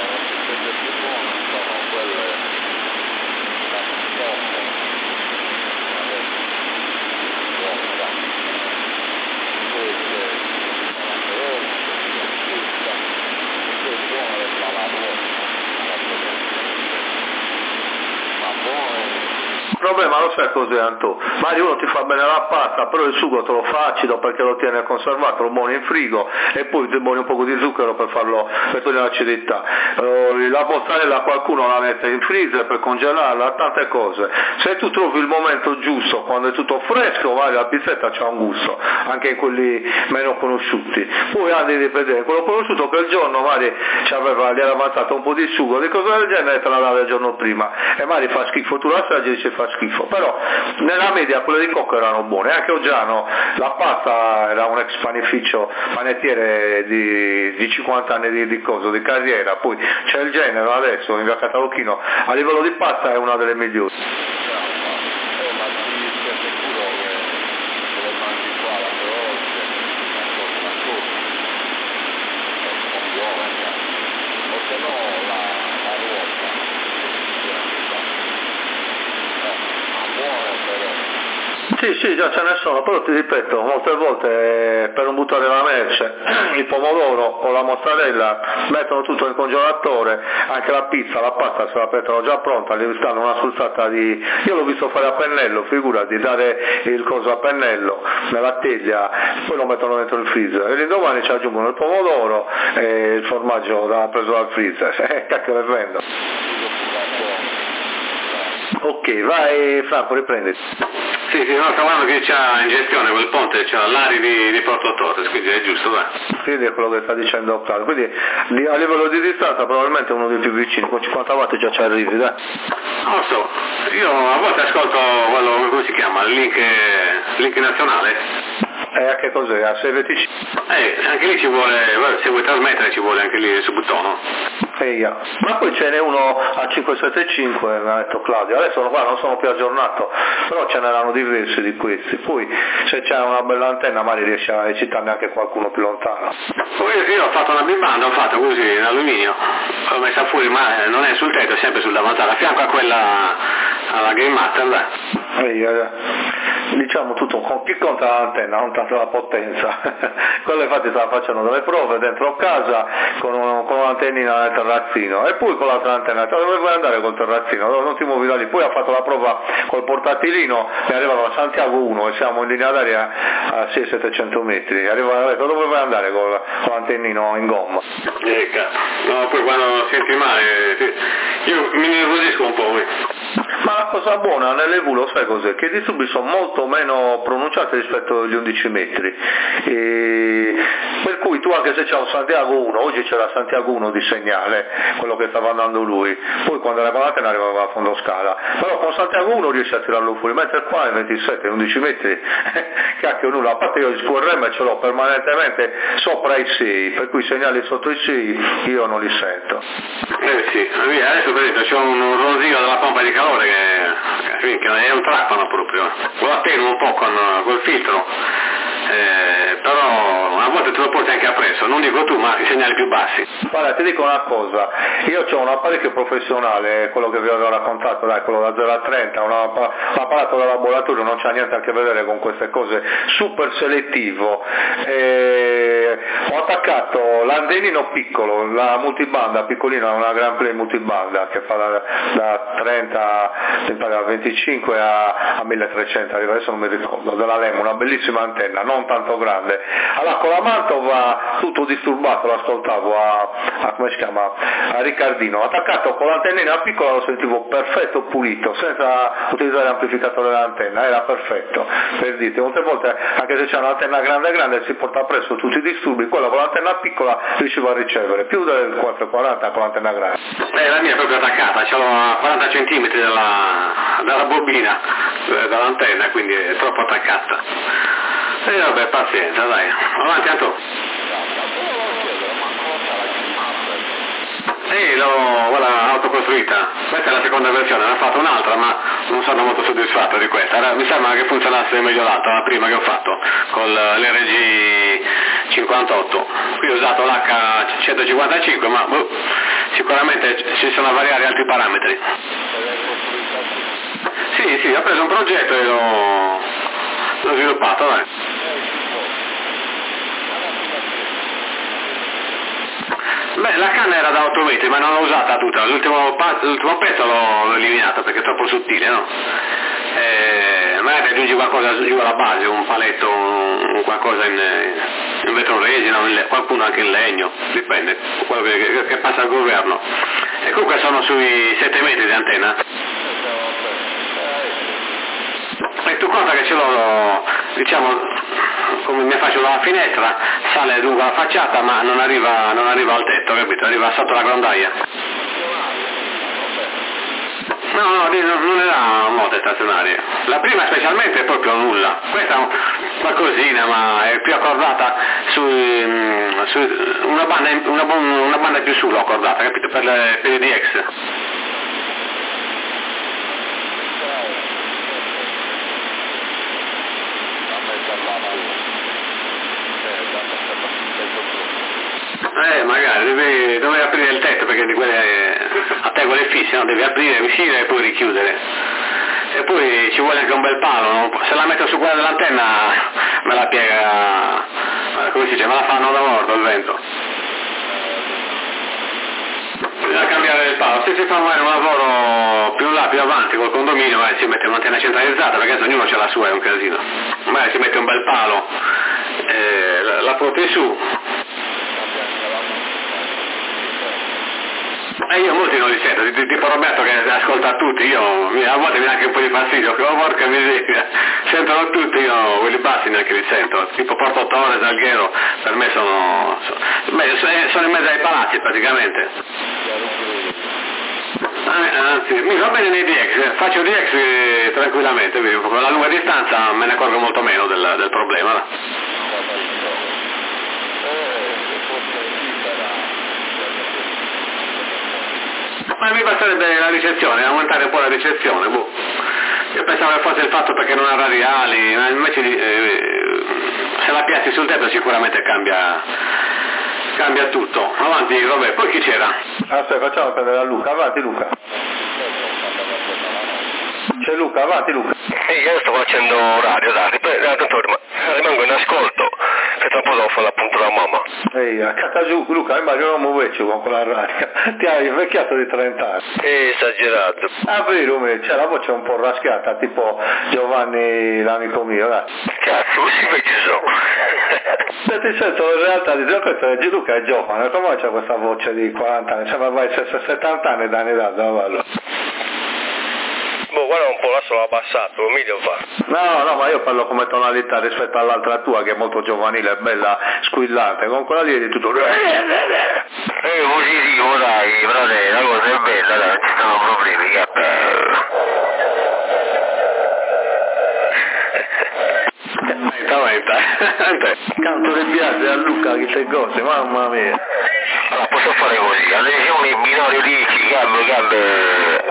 Il problema lo sai cos'è, Antò? Magari uno ti fa bene la pasta, però il sugo te lo fa acido perché lo tiene conservato, lo buoni in frigo e poi ti buoni un po' di zucchero per togliere l'acidità. La mozzarella qualcuno la mette in freezer per congelarla, tante cose. Se tu trovi il momento giusto, quando è tutto fresco, la pizzetta c'ha un gusto, anche in quelli meno conosciuti. Poi andi di vedere quello conosciuto che il giorno magari gli era avanzato un po' di sugo, di cose del genere, te la dà il giorno prima, e magari fa schifo, tu la assaggi e dici fa schifo. schifo, però nella media quelle di Cocco erano buone, anche Oggiano, la pasta era un ex panificio panettiere di 50 anni di carriera, poi c'è il Genero adesso in via Catalocchino, a livello di pasta è una delle migliori. Sì, già ce ne sono, però ti ripeto, molte volte per non buttare la merce, il pomodoro o la mozzarella mettono tutto nel congelatore, anche la pizza, la pasta se la mettono già pronta, gli stanno una spruzzata di... Io l'ho visto fare a pennello, figurati, dare il coso a pennello nella teglia, poi lo mettono dentro il freezer, e l'indomani ci aggiungono il pomodoro e il formaggio da preso dal freezer, cacchio le vendo. Ok, vai Franco, riprendi. Sì, no, stavamo che c'ha in gestione quel ponte, c'ha l'Ari di Porto Torres, quindi è giusto, va. Quindi è quello che sta dicendo Claudio, quindi a livello di distanza probabilmente è uno dei più vicini, con 50 watt già ci arrivi, dai. Non so, io a volte ascolto quello, come si chiama, il link nazionale. A che cos'è? A 625? Anche lì ci vuole, se vuoi trasmettere ci vuole anche lì il subbutono. Ma poi ce n'è uno a 575, mi ha detto Claudio, adesso qua non sono più aggiornato, però ce n'erano diversi di questi, poi se c'è una bella antenna magari riesci a eccitarne anche qualcuno più lontano. Poi io ho fatto una bimbanda, ho fatto così in alluminio, l'ho messa fuori, ma non è sul tetto, è sempre sul davanzale, a fianco a quella, alla Game Master, dai. Diciamo tutto, con chi conta l'antenna, non tanto la potenza. Quello infatti stava facendo delle prove dentro casa con un'antennina nel terrazzino e poi con l'altra antenna, dove vuoi andare col terrazzino? Non ti muovi da lì. Poi ha fatto la prova col portatilino e arrivava a Santiago 1 e siamo in linea d'aria a 600-700 metri. Arrivava, ha detto dove vuoi andare con l'antennino in gomma? No, poi quando senti male io mi nervosisco un po'. Ma la cosa buona nell'EV lo sai cos'è? Che i disturbi sono molto meno pronunciati rispetto agli 11 metri, per cui tu anche se c'è un Santiago 1, oggi c'era Santiago 1 di segnale, quello che stava andando lui, poi quando era con l'antenna arrivava a fondo scala, però con Santiago 1 riesce a tirarlo fuori, mentre qua in 27, 11 metri, cacchio nulla, a parte io il QRM ce l'ho permanentemente sopra i 6, per cui i segnali sotto i 6 io non li sento. Sì, adesso per esempio c'è un rosio della pompa di calore che è un trapano proprio, lo attenuo un po' col filtro, però a volte te lo porti anche appresso, non dico tu ma i segnali più bassi. Guarda, ti dico una cosa, io ho un apparecchio professionale, quello che vi avevo raccontato, dai, quello da 0 a 30, un apparato da laboratorio, non c'ha niente a che vedere con queste cose, super selettivo, ho attaccato l'antennino piccolo, la multibanda piccolina, una Grand Play multibanda che fa da 30, da 25 a 1300, adesso non mi ricordo, della Lemo, una bellissima antenna, non tanto grande. Allora con la Mantova tutto disturbato, l'ascoltavo a come si chiama, a Riccardino, attaccato con l'antennina piccola lo sentivo perfetto, pulito, senza utilizzare l'amplificatore dell'antenna, era perfetto, per dirti, molte volte anche se c'è un'antenna grande si porta presso tutti i disturbi, quella con l'antenna piccola riusciva a ricevere più del 440 con l'antenna grande. La mia è proprio attaccata, ce l'ho a 40 cm dalla bobina dall'antenna, quindi è troppo attaccata. E vabbè, pazienza, dai, avanti Antonio. Quella autocostruita, questa è la seconda versione, ne ho fatto un'altra ma non sono molto soddisfatto di questa, mi sembra che funzionasse meglio l'altra, la prima che ho fatto con l'RG 58, qui ho usato l'H155 ma sicuramente ci sono a variare altri parametri. Sì, ho preso un progetto e l'ho sviluppato, dai. Beh, la canna era da 8 metri, ma non l'ho usata tutta, l'ultimo pezzo l'ho eliminato perché è troppo sottile, no? Magari aggiungi qualcosa giù alla base, un paletto, qualcosa in vetro resina, qualcuno anche in legno, dipende, quello che passa al governo. E comunque sono sui 7 metri di antenna. E tu conta che ce l'ho, diciamo, come mi faccio dalla finestra, sale lungo la facciata ma non arriva al tetto, capito? Arriva sotto la grondaia. No, non era moto stazionaria. La prima specialmente è proprio nulla. Questa è qualcosina, ma è più accordata su una banda più su l'ho accordata, capito? Per i DX. Magari dovevi aprire il tetto, perché di quelle a tegole fisse, no? Devi aprire, uscire e poi richiudere. E poi ci vuole anche un bel palo, no? Se la metto su quella dell'antenna me la piega, come si dice, me la fanno da morto il vento. Bisogna cambiare il palo. Se si fa magari un lavoro più in là, più avanti col condominio, magari si mette un'antenna centralizzata, perché ognuno c'ha la sua, è un casino. Magari si mette un bel palo, la porti su. Io molti non li sento, tipo Roberto che ascolta tutti, a volte mi dà anche un po' di fastidio, che porca miseria, sentono tutti, io quelli bassi neanche li sento, tipo Porto Torres, Alghero, per me sono in mezzo ai palazzi praticamente. Anzi, mi va bene nei DX, faccio DX tranquillamente, con la lunga distanza me ne accorgo molto meno del problema. Ma mi basterebbe la ricezione, aumentare un po' la ricezione, boh. Io pensavo che fosse il fatto perché non ha radiali, invece se la piazzi sul tetto sicuramente cambia tutto. Avanti, vabbè, poi chi c'era? Aspetta, facciamo prendere a Luca, avanti Luca. C'è Luca, avanti Luca. Io sto facendo radio, dai, rimango in ascolto, che tra un po' devo fare l'appunto da mamma. Ehi, a casa giù, Luca, immagino non muoverci con quella radio. Ti hai invecchiato di 30 anni. Esagerato. Ah, vero, c'è la voce un po' raschiata, tipo Giovanni, l'amico mio, dai. Cazzo, così vecchio sono. Se ti sento in realtà di questo è Luca è giovane, come c'è questa voce di 40 anni? Sembra vai 70 anni da età, cavallo. Boh, guarda un po', l'asso l'ho abbassato, meglio fa. No, ma io parlo come tonalità rispetto all'altra tua che è molto giovanile, bella, squillante, con quella lì è di tutto. Così dico, dai, frate, la cosa è bella, dai, non ci sono problemi, che è bello. Canto le biase a Luca che te cose, mamma mia. Allora, posso fare così, adesione binario 10, gambe.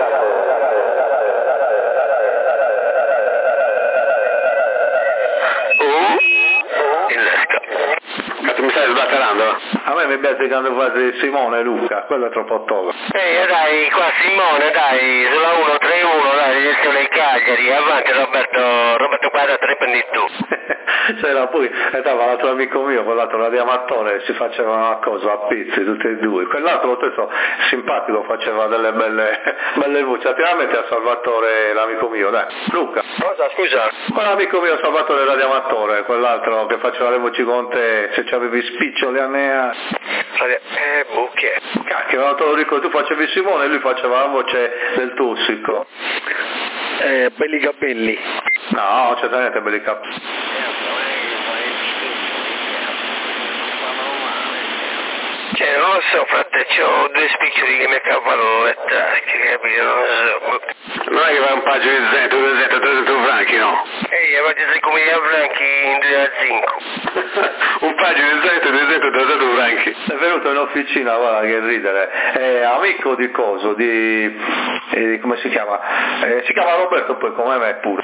Mi stai sbatterando? A me mi piace quando fate Simone e Luca, quello è troppo togo. Dai, qua Simone, dai, sulla 131, dai, gestione Cagliari, avanti Roberto Quadra, te ne prendi tu. C'era poi, stava l'altro amico mio, quell'altro radioamatore, si faceva una cosa a pizzi, tutti e due. Quell'altro lo stesso simpatico faceva delle belle voci. Attivamente a Salvatore, l'amico mio, dai. Luca. Cosa, scusa? Quell'amico mio Salvatore radioamatore, quell'altro che faceva le voci con te, se c'avevi spiccioli a nea. Che? Cacchio, non te lo ricordo, tu facevi Simone e lui faceva la voce del tossico. Belli capelli. No, certamente belli capelli. Non lo so, frate, c'ho 2 spiccioli che mi cavano le tasche, capito? Non lo so. Non è che vai un paio di zento, 2 franchi, no? Avete 5.000 franchi in 2 a 5. Un paio di zento, 2 franchi. È venuto in officina, guarda che ridere, è amico di coso, di come si chiama? Si chiama Roberto, poi come me pure.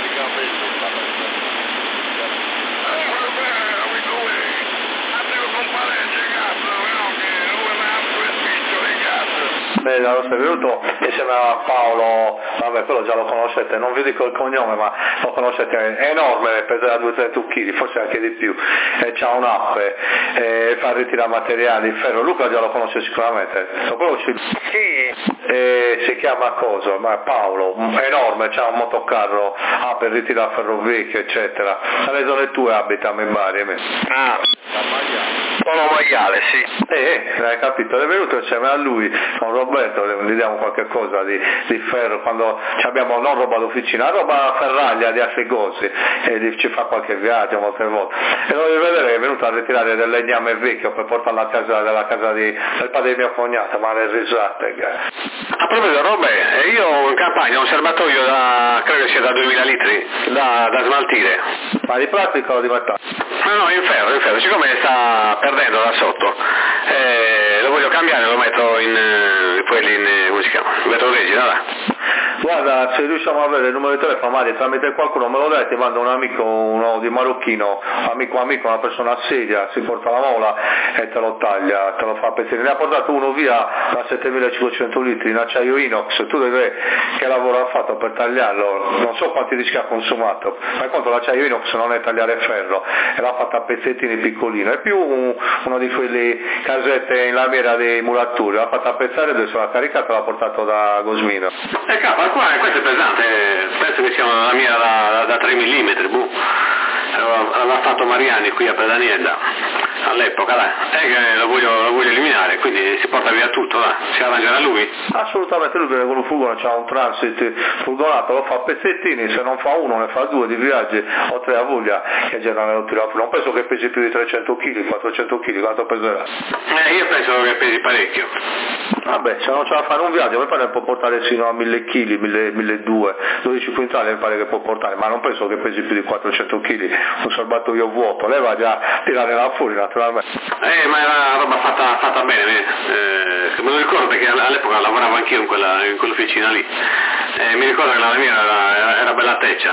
È venuto insieme a Paolo, vabbè quello già lo conoscete, non vi dico il cognome ma lo conoscete, è enorme, pesa 200 kg, forse anche di più, c'ha un'app, fa ritirare materiali, ferro, Luca già lo conosce sicuramente, lo conosci? Sì. Si chiama cosa? Ma Paolo, enorme, c'ha un motocarro, per ritirare ferro vecchio eccetera, alle zone tue abita in Bari. Sono maiale, sì. Hai capito, è venuto insieme a lui, con Roberto, gli diamo qualche cosa di ferro, quando abbiamo non roba d'officina, roba ferraglia di Assegosi, e ci fa qualche viaggio molte volte. E lo voglio vedere che è venuto a ritirare del legname vecchio per portarlo a casa del padre di mio cognato, ma le risate. proposito Robè, io in campagna ho un serbatoio credo che sia da 2000 litri da smaltire. Ma di plastica o di metallo? No, in ferro, siccome sta perdendo da sotto, lo voglio cambiare, lo metto in quelli come si chiama? Vetroregina, va. Guarda, se riusciamo a avere il numero di telefono, Mario, tramite qualcuno me lo dai, ti mando un amico, uno di marocchino, amico, una persona seria, si porta la mola e te lo taglia, te lo fa a pezzettini. Ne ha portato uno via da 7500 litri in acciaio inox, tu devi vedere che lavoro ha fatto per tagliarlo, non so quanti dischi ha consumato, ma conto l'acciaio inox non è tagliare ferro, e l'ha fatta a pezzettini piccolino, è più uno di quelli casette in lamiera dei muratori, l'ha fatta a pezzare, adesso l'ha caricata e l'ha portato da Gosmino. Questo è pesante, penso che sia una lamiera da 3 mm, l'ha fatto Mariani qui a Pedaniella all'epoca, lo voglio eliminare, quindi si porta via tutto, si arrangerà lui? Assolutamente, lui viene con un furgone, c'ha un transit furgonato, lo fa a pezzettini, se non fa uno ne fa due di viaggi o tre a voglia, che generano lo tiro. Non penso che pesi più di 300 kg, 400 kg, quanto peserà? Io penso che pesi parecchio. Vabbè, se non ce la fare un viaggio, mi pare che può portare sino a 1000 kg, 1200, 12 quintali mi pare che può portare, ma non penso che pesi più di 400 kg, un serbatoio vuoto, lei va già a tirare la fuori naturalmente. Ma è una roba fatta bene, me lo ricordo perché all'epoca lavoravo anch'io in quell'officina lì, mi ricordo che la mia era bella teccia,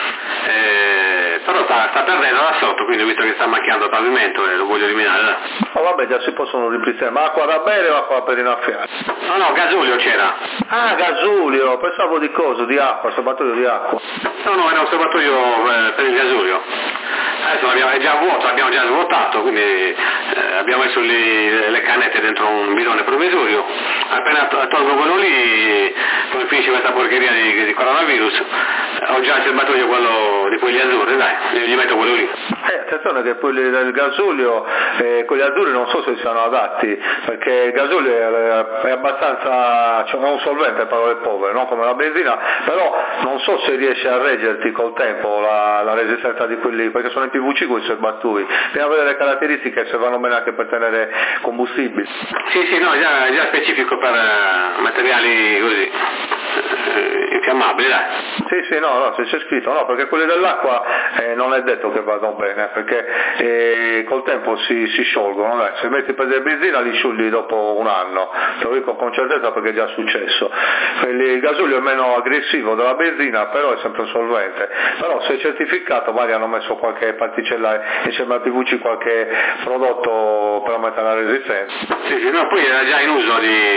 però sta perdendo da sotto, quindi ho visto che sta macchiando il pavimento e lo voglio eliminare. Oh, vabbè, già si possono ripristinare, ma acqua da bere o acqua per innaffiare? No, gasolio c'era. Ah, gasolio, pensavo di cosa, di acqua, serbatoio di acqua. No, era un serbatoio per il gasolio. Adesso è già vuoto, l'abbiamo già svuotato, quindi abbiamo messo le canette dentro un bidone provvisorio. Appena tolgo quello lì, poi finisce questa porcheria di coronavirus, ho già il serbatoio quello di quelli azzurri, dai, gli metto quello lì. Attenzione che quelli del gasolio, quelli azzurri non so se siano adatti, perché il gasolio è abbastanza, cioè, un solvente, parole povere, non come la benzina, però non so se riesce a reggerti col tempo la resistenza di quelli, perché sono in PVC quei serbatoi, bisogna vedere le caratteristiche se vanno bene anche per tenere combustibili. Sì, no, già specifico per materiali così, infiammabili, dai. Sì, no, se c'è scritto, no, perché quelli dell'acqua non è detto che vadano bene, perché col tempo si sciolgono, dai. Se metti per della benzina li sciogli dopo un anno, te lo dico con certezza perché è già successo. Il gasolio è meno aggressivo della benzina, però è sempre un solvente, però se è certificato magari hanno messo qualche particella insieme al PVC, qualche prodotto per aumentare la resistenza. Sì, no, poi era già in uso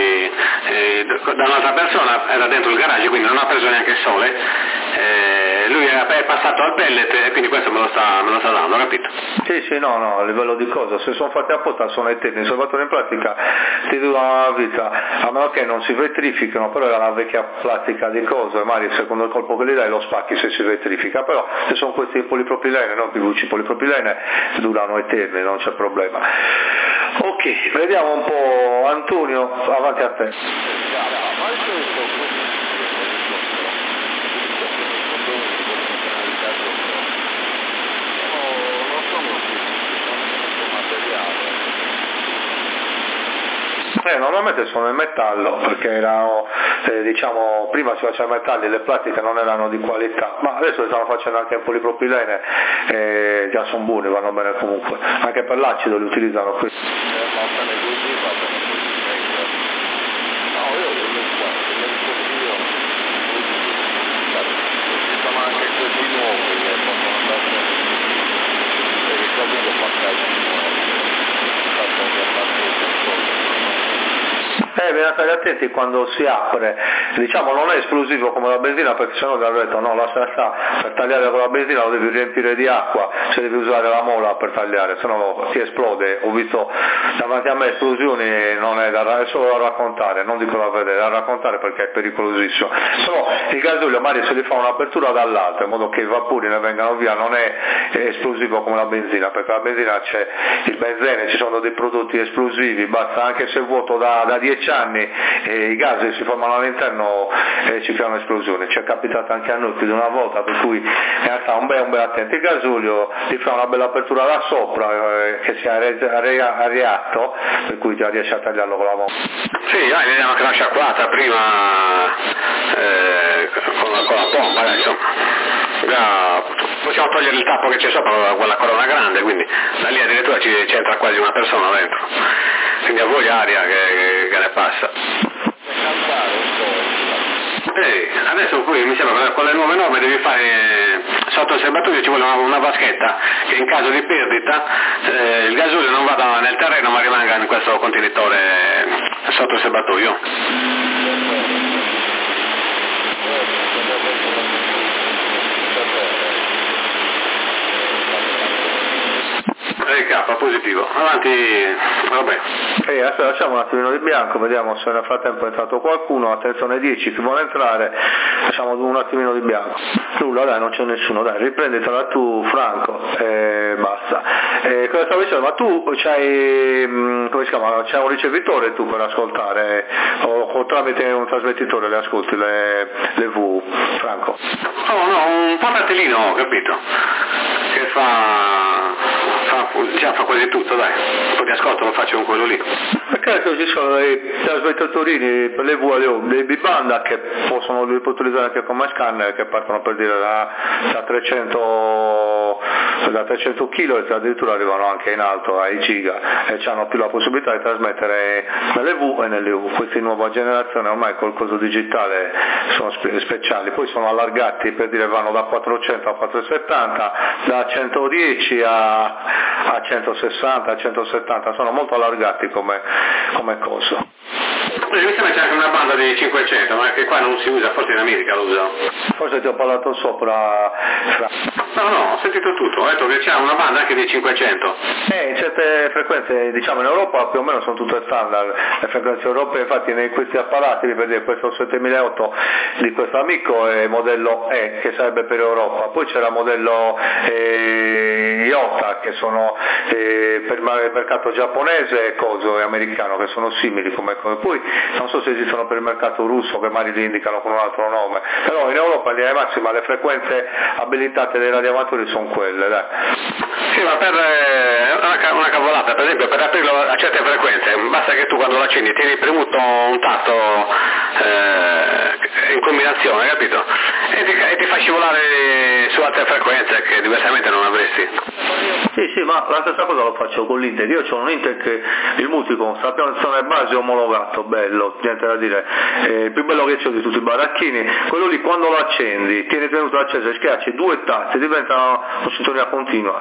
da un'altra persona, era dentro il garage, quindi non ha preso neanche il sole, lui è passato al pellet e quindi questo me lo sta dando, capito? Sì, no, a livello di cosa, se sono fatti apposta sono eterni, i serbatoi in plastica ti durano la vita, a meno che non si vetrificano, però era la vecchia plastica di cosa, magari il secondo colpo che gli dai lo spacchi se si vetrifica, però se sono questi polipropilene, no, PVC polipropilene, durano eterni, non c'è problema. Ok, vediamo un po', Antonio, avanti a te. Normalmente sono in metallo, perché erano, diciamo, prima si faceva metalli, le plastiche non erano di qualità, ma adesso le stanno facendo anche in polipropilene, già sono buoni, vanno bene comunque, anche per l'acido li utilizzano qui. Bisogna stare attenti quando si apre, diciamo non è esplosivo come la benzina, perché sennò mi detto no, lascia stare, per tagliare con la benzina lo devi riempire di acqua, se devi usare la mola per tagliare, sennò ti esplode. Ho visto davanti a me esplosioni, non è solo da raccontare, non dico da vedere, da raccontare perché è pericolosissimo, però il gasolio magari se li fa un'apertura dall'alto in modo che i vapori ne vengano via, non è esplosivo come la benzina, perché la benzina c'è il benzene, ci sono dei prodotti esplosivi, basta anche se vuoto da 10 anni anni i gas si formano all'interno e ci creano esplosioni. Ci è capitato anche a noi più di una volta, per cui in realtà un bel attento. Il gasolio ti fa una bella apertura da sopra che si è ariato, per cui già riesce a tagliarlo con la mano. Sì, vediamo che la sciacquata prima con la pompa, insomma. Possiamo togliere il tappo che c'è sopra, quella corona grande, quindi da lì addirittura ci entra quasi una persona dentro, quindi a voi aria che ne passa. Adesso qui mi sembra che con le nuove norme devi fare sotto il serbatoio, ci vuole una vaschetta che in caso di perdita il gasolio non vada nel terreno ma rimanga in questo contenitore sotto il serbatoio. K positivo, avanti, vabbè. Adesso lasciamo un attimino di bianco, vediamo se nel frattempo è entrato qualcuno. Attenzione 10, chi vuole entrare, lasciamo un attimino di bianco. Nulla, dai, non c'è nessuno, dai, riprenditela tu Franco, basta. Cosa stavo dicendo? Ma tu c'hai, come si chiama, c'hai un ricevitore tu per ascoltare, o tramite un trasmettitore le ascolti le V, Franco? No, un portatellino, capito? Che fa quasi tutto, dai, un po' di ascolto lo faccio con quello lì. Perché ci sono dei trasmettitorini per le VLO, dei B-banda che possono utilizzare anche come scanner, che partono per dire da 300 kg e addirittura arrivano anche in alto ai giga e hanno più la possibilità di trasmettere nelle V e nelle U. Questi nuova generazione ormai col coso digitale sono speciali, poi sono allargati, per dire vanno da 400 a 470, da 110 a 160, a 170, sono molto allargati come coso. Mi sembra c'è anche una banda di 500, ma che qua non si usa, forse in America lo usano. Forse ti ho parlato sopra. No, ho sentito tutto, ho detto che c'è una banda anche di 500. In certe frequenze, diciamo in Europa più o meno sono tutte standard, le frequenze europee, infatti in questi apparati, per dire questo 7008 di questo amico è modello E, che sarebbe per Europa, poi c'era modello IOTA che sono per il mercato giapponese e americano, che sono simili come poi non so se esistono per il mercato russo, che magari li indicano con un altro nome, però in Europa in linea massima le frequenze abilitate dei radioamatori sono quelle, dai. Sì, ma per una cavolata, per esempio per aprirlo a certe frequenze basta che tu quando lo accendi tieni premuto un tasto in combinazione, capito? E ti fa scivolare su altre frequenze che diversamente non avresti. Sì, ma la stessa cosa lo faccio con l'Inter. Io ho un Inter che il Multicom sta piazzone base omologato, bello, niente da dire, il più bello che c'ho di tutti i baracchini. Quello lì quando lo accendi, tieni tenuto acceso e schiacci 2 tasti, diventa una sintonia continua,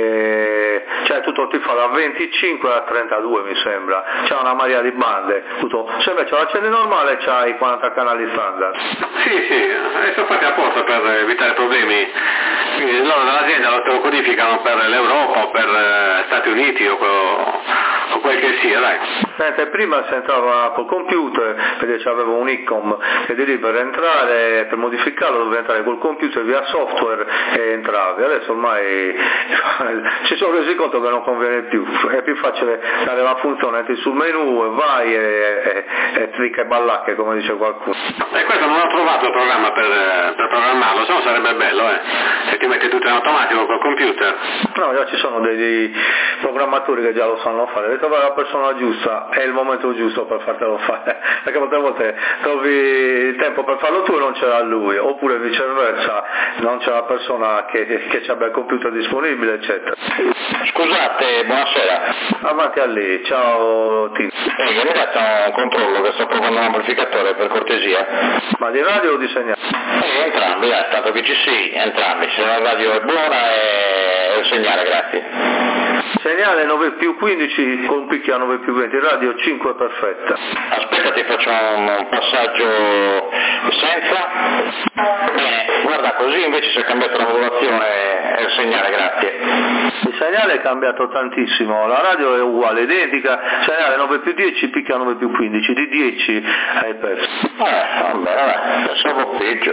cioè tutto ti fa da 25 a 32 mi sembra, c'è una marea di bande, tutto. Se invece lo accendi normale c'hai 40 canali standard. Sì, sono fatti apposta per evitare problemi, quindi loro dall'azienda lo codificano per l'Europa o per Stati Uniti o quel che sia, dai. Sente, prima si entrava col computer, perché c'avevo un ICOM che di lì per entrare, per modificarlo dovevi entrare col computer via software e entravi, adesso ormai ci sono resi conto che non conviene più, è più facile dare la funzione, entri sul menu e vai e tricca e ballacche come dice qualcuno. E questo non ho trovato il programma per programmarlo, se no sarebbe bello, se ti metti tutto in automatico col computer. No, già ci sono dei programmatori che già lo sanno fare, devi trovare la persona giusta, è il momento giusto per fartelo fare, perché molte volte trovi il tempo per farlo tu e non ce l'ha lui, oppure viceversa, non c'è la persona che abbia il computer disponibile, eccetera. Scusate, buonasera. Avanti a lei, ciao Tino. Mi hai dato un controllo che sto provando un amplificatore, per cortesia? Ma di radio o di segnale? Entrambi, tanto che ci sì, entrambi, se la radio è buona e il segnale, grazie. Segnale 9+15 con picchio a 9+20, radio 5 perfetta. Aspetta, ti faccio un passaggio senza. Bene, guarda, così invece si è cambiata la modulazione e il segnale, grazie. Il segnale è cambiato tantissimo, la radio è uguale, identica, segnale 9+10 picchia a 9+15, di 10 hai perso. Vabbè, pensavo peggio.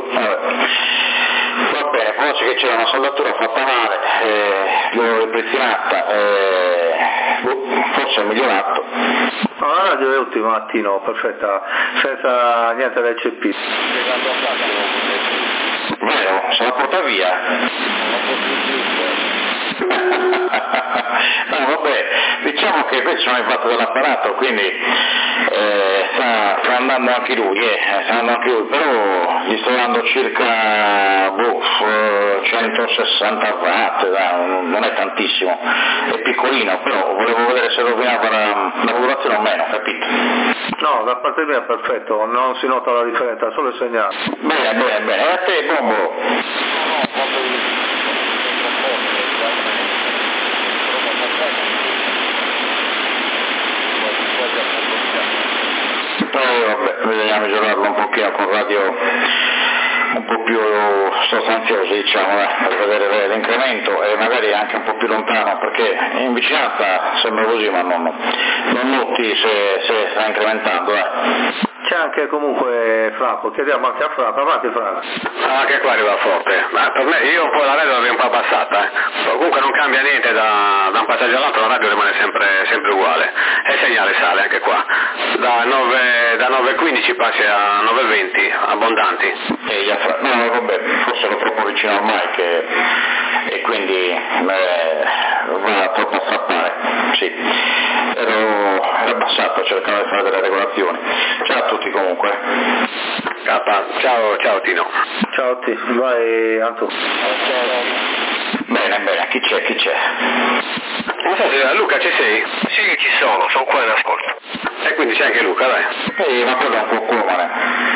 Va bene, forse che c'era una soldatura fatta male, l'ho ripristinata, forse è migliorato. No, la radio è ultima mattino, perfetta, senza niente da eccepire. Vero, se la porta via. No, vabbè, diciamo che questi sono i fatti dell'apparato, quindi sta andando anche lui, però gli sto dando circa 160 watt, non è tantissimo, è piccolino, però volevo vedere se rovinava la lavorazione o meno, capito? No, da parte mia è perfetto, non si nota la differenza, solo il segnale. Bene, e a te, Bombo? Vabbè, bisogna misurarlo un pochino con radio un po' più sostanziosi, diciamo, per vedere l'incremento e magari anche un po' più lontano, perché in vicinanza sembra così, ma non noti se sta incrementando. C'è anche comunque Franco, chiediamo anche a Franco, avanti Franco. Anche qua arriva forte, ma per me io poi la radio l'avevo un po' abbassata, comunque non cambia niente da un passaggio all'altro, la radio rimane sempre uguale e il segnale sale anche qua, da 9.15 passi a 9.20, abbondanti. No, vabbè, forse ero troppo vicino al mic e quindi va troppo a strappare, sì, ero abbassato, cercavo di fare delle regolazioni. Ciao a tutti comunque. Ciao Tino. Ciao Ti, vai Anto. Bene, chi c'è? Luca, ci sei? Sì, ci sono qua in ascolto. E quindi c'è anche Luca, dai. Ma quello è un po' comune.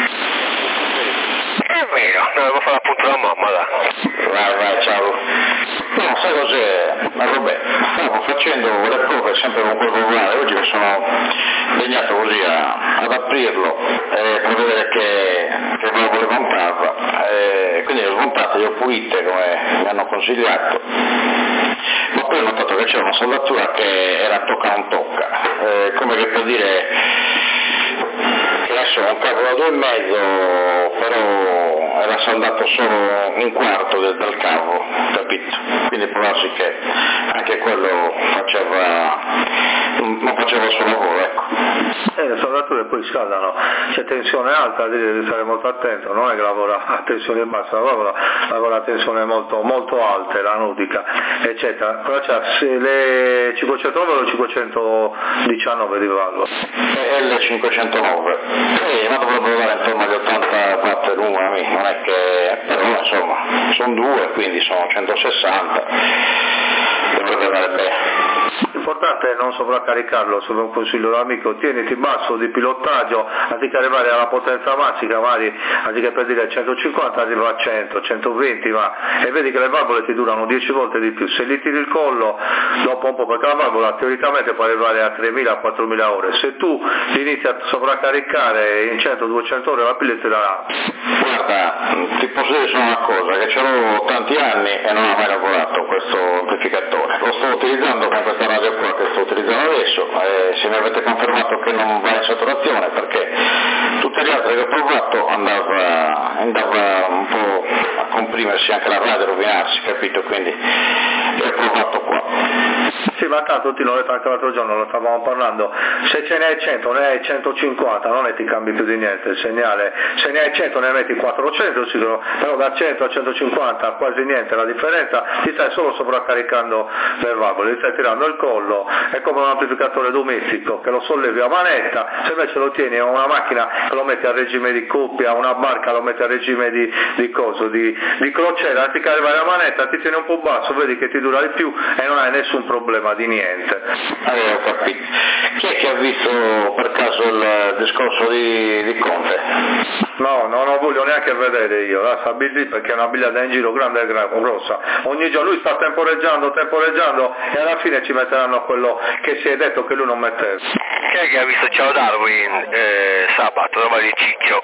È vero, devo fare appunto la mamma, dai. Vai, ciao. No, sai cos'è? Ma vabbè, stavo facendo le prove sempre con quel popolare, oggi mi sono impegnato così ad aprirlo per vedere che valvole montava, quindi le ho smontate, le ho pulite come mi hanno consigliato, ma poi ho notato che c'era una saldatura che era tocca non tocca, come che per dire che adesso è un cavo da 2,5, però era saldato solo un quarto del cavo, capito? Quindi può darsi che anche quello non faceva il suo lavoro, ecco. Le saldature poi scaldano, c'è tensione alta, devi stare molto attento, non è che lavora a tensione bassa, lavora a tensione molto, molto alte, la nudica, eccetera. Cosa c'ha? Le 509 o 519 di valvola? L509, ma dovrebbero dare intorno agli 80 watt l'una, non è che, però insomma, sono due, quindi sono 160, dovrebbe dare bene. L'importante è non sovraccaricarlo, solo un consiglio d'amico, tieniti basso di pilotaggio, anziché arrivare alla potenza massima, magari anziché per dire 150 arriva a 100, 120 va, e vedi che le valvole ti durano 10 volte di più, se gli tiri il collo dopo un po', perché la valvola teoricamente può arrivare a 3.000-4.000 ore, se tu inizi a sovraccaricare in 100-200 ore la pila ti darà. Guarda, ti posso dire solo una cosa, che ce l'ho tanti anni e non ho mai lavorato questo amplificatore, lo sto utilizzando con questa radio qua che sto utilizzando adesso, se mi avete confermato che non va in saturazione, perché tutte le altre che ho provato andava un po' a comprimersi anche la radio, a rovinarsi, capito? Quindi ho provato qua. Sì, ma tanto ti l'ho detto anche l'altro giorno, lo stavamo parlando, se ce ne hai 100 ne hai 150, non è ti cambi più di niente il segnale, se ne hai 100 ne metti 400 sicuro, però da 100 a 150 quasi niente, la differenza ti stai solo sovraccaricando le valvole, ti stai tirando il collo, è come un amplificatore domestico che lo sollevi a manetta, se invece lo tieni a una macchina che lo metti a regime di coppia, una barca lo metti a regime di crociera, anziché arrivare a manetta ti tieni un po' basso, vedi che ti dura di più e non hai nessun problema di niente. Avevo capito. Chi è che ha visto per caso il discorso di Conte? No, non lo voglio neanche vedere io, lascia lì perché è una bigliata in giro grande e grossa, ogni giorno lui sta temporeggiando e alla fine ci metteranno quello che si è detto che lui non metteva. Chi è che ha visto Ciao Darwin sabato, roba di Ciccio?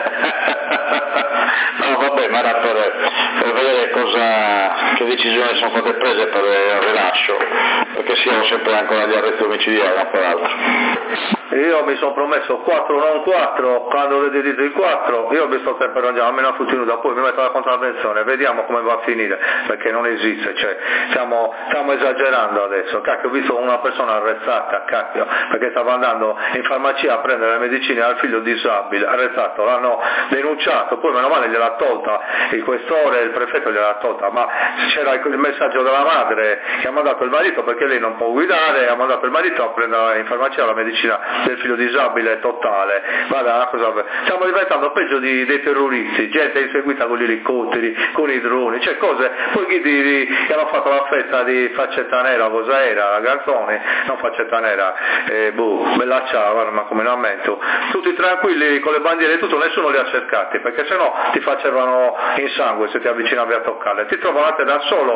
No vabbè, ma era per vedere che decisioni sono state prese per il rilascio, perché siamo sempre ancora agli arresti omicidiari, non per altro. io mi sono promesso 4 non 4, quando avete detto il 4, io vi sto sempre ragionando, almeno a tutti nuda, poi mi metto la contravvenzione, vediamo come va a finire, perché non esiste, cioè, stiamo esagerando adesso, cacchio, ho visto una persona arrestata, cacchio, perché stava andando in farmacia a prendere le medicine al figlio disabile, arrestato, l'hanno denunciato, poi meno male gliel'ha tolta il questore, il prefetto gliel'ha tolta, ma c'era il messaggio della madre che ha mandato il marito, perché lei non può guidare, ha mandato il marito a prendere in farmacia la medicina del figlio disabile totale. Guarda, stiamo diventando peggio dei terroristi, gente inseguita con gli elicotteri, con i droni, cioè cose, poi chi hanno fatto la festa di Faccetta Nera, cosa era? La Garzoni, non Faccetta Nera, bella ciao, ma come non ammento, tutti tranquilli con le bandiere e tutto, nessuno li ha cercati, perché sennò ti facevano in sangue se ti avvicinavi a toccarle, ti trovate da solo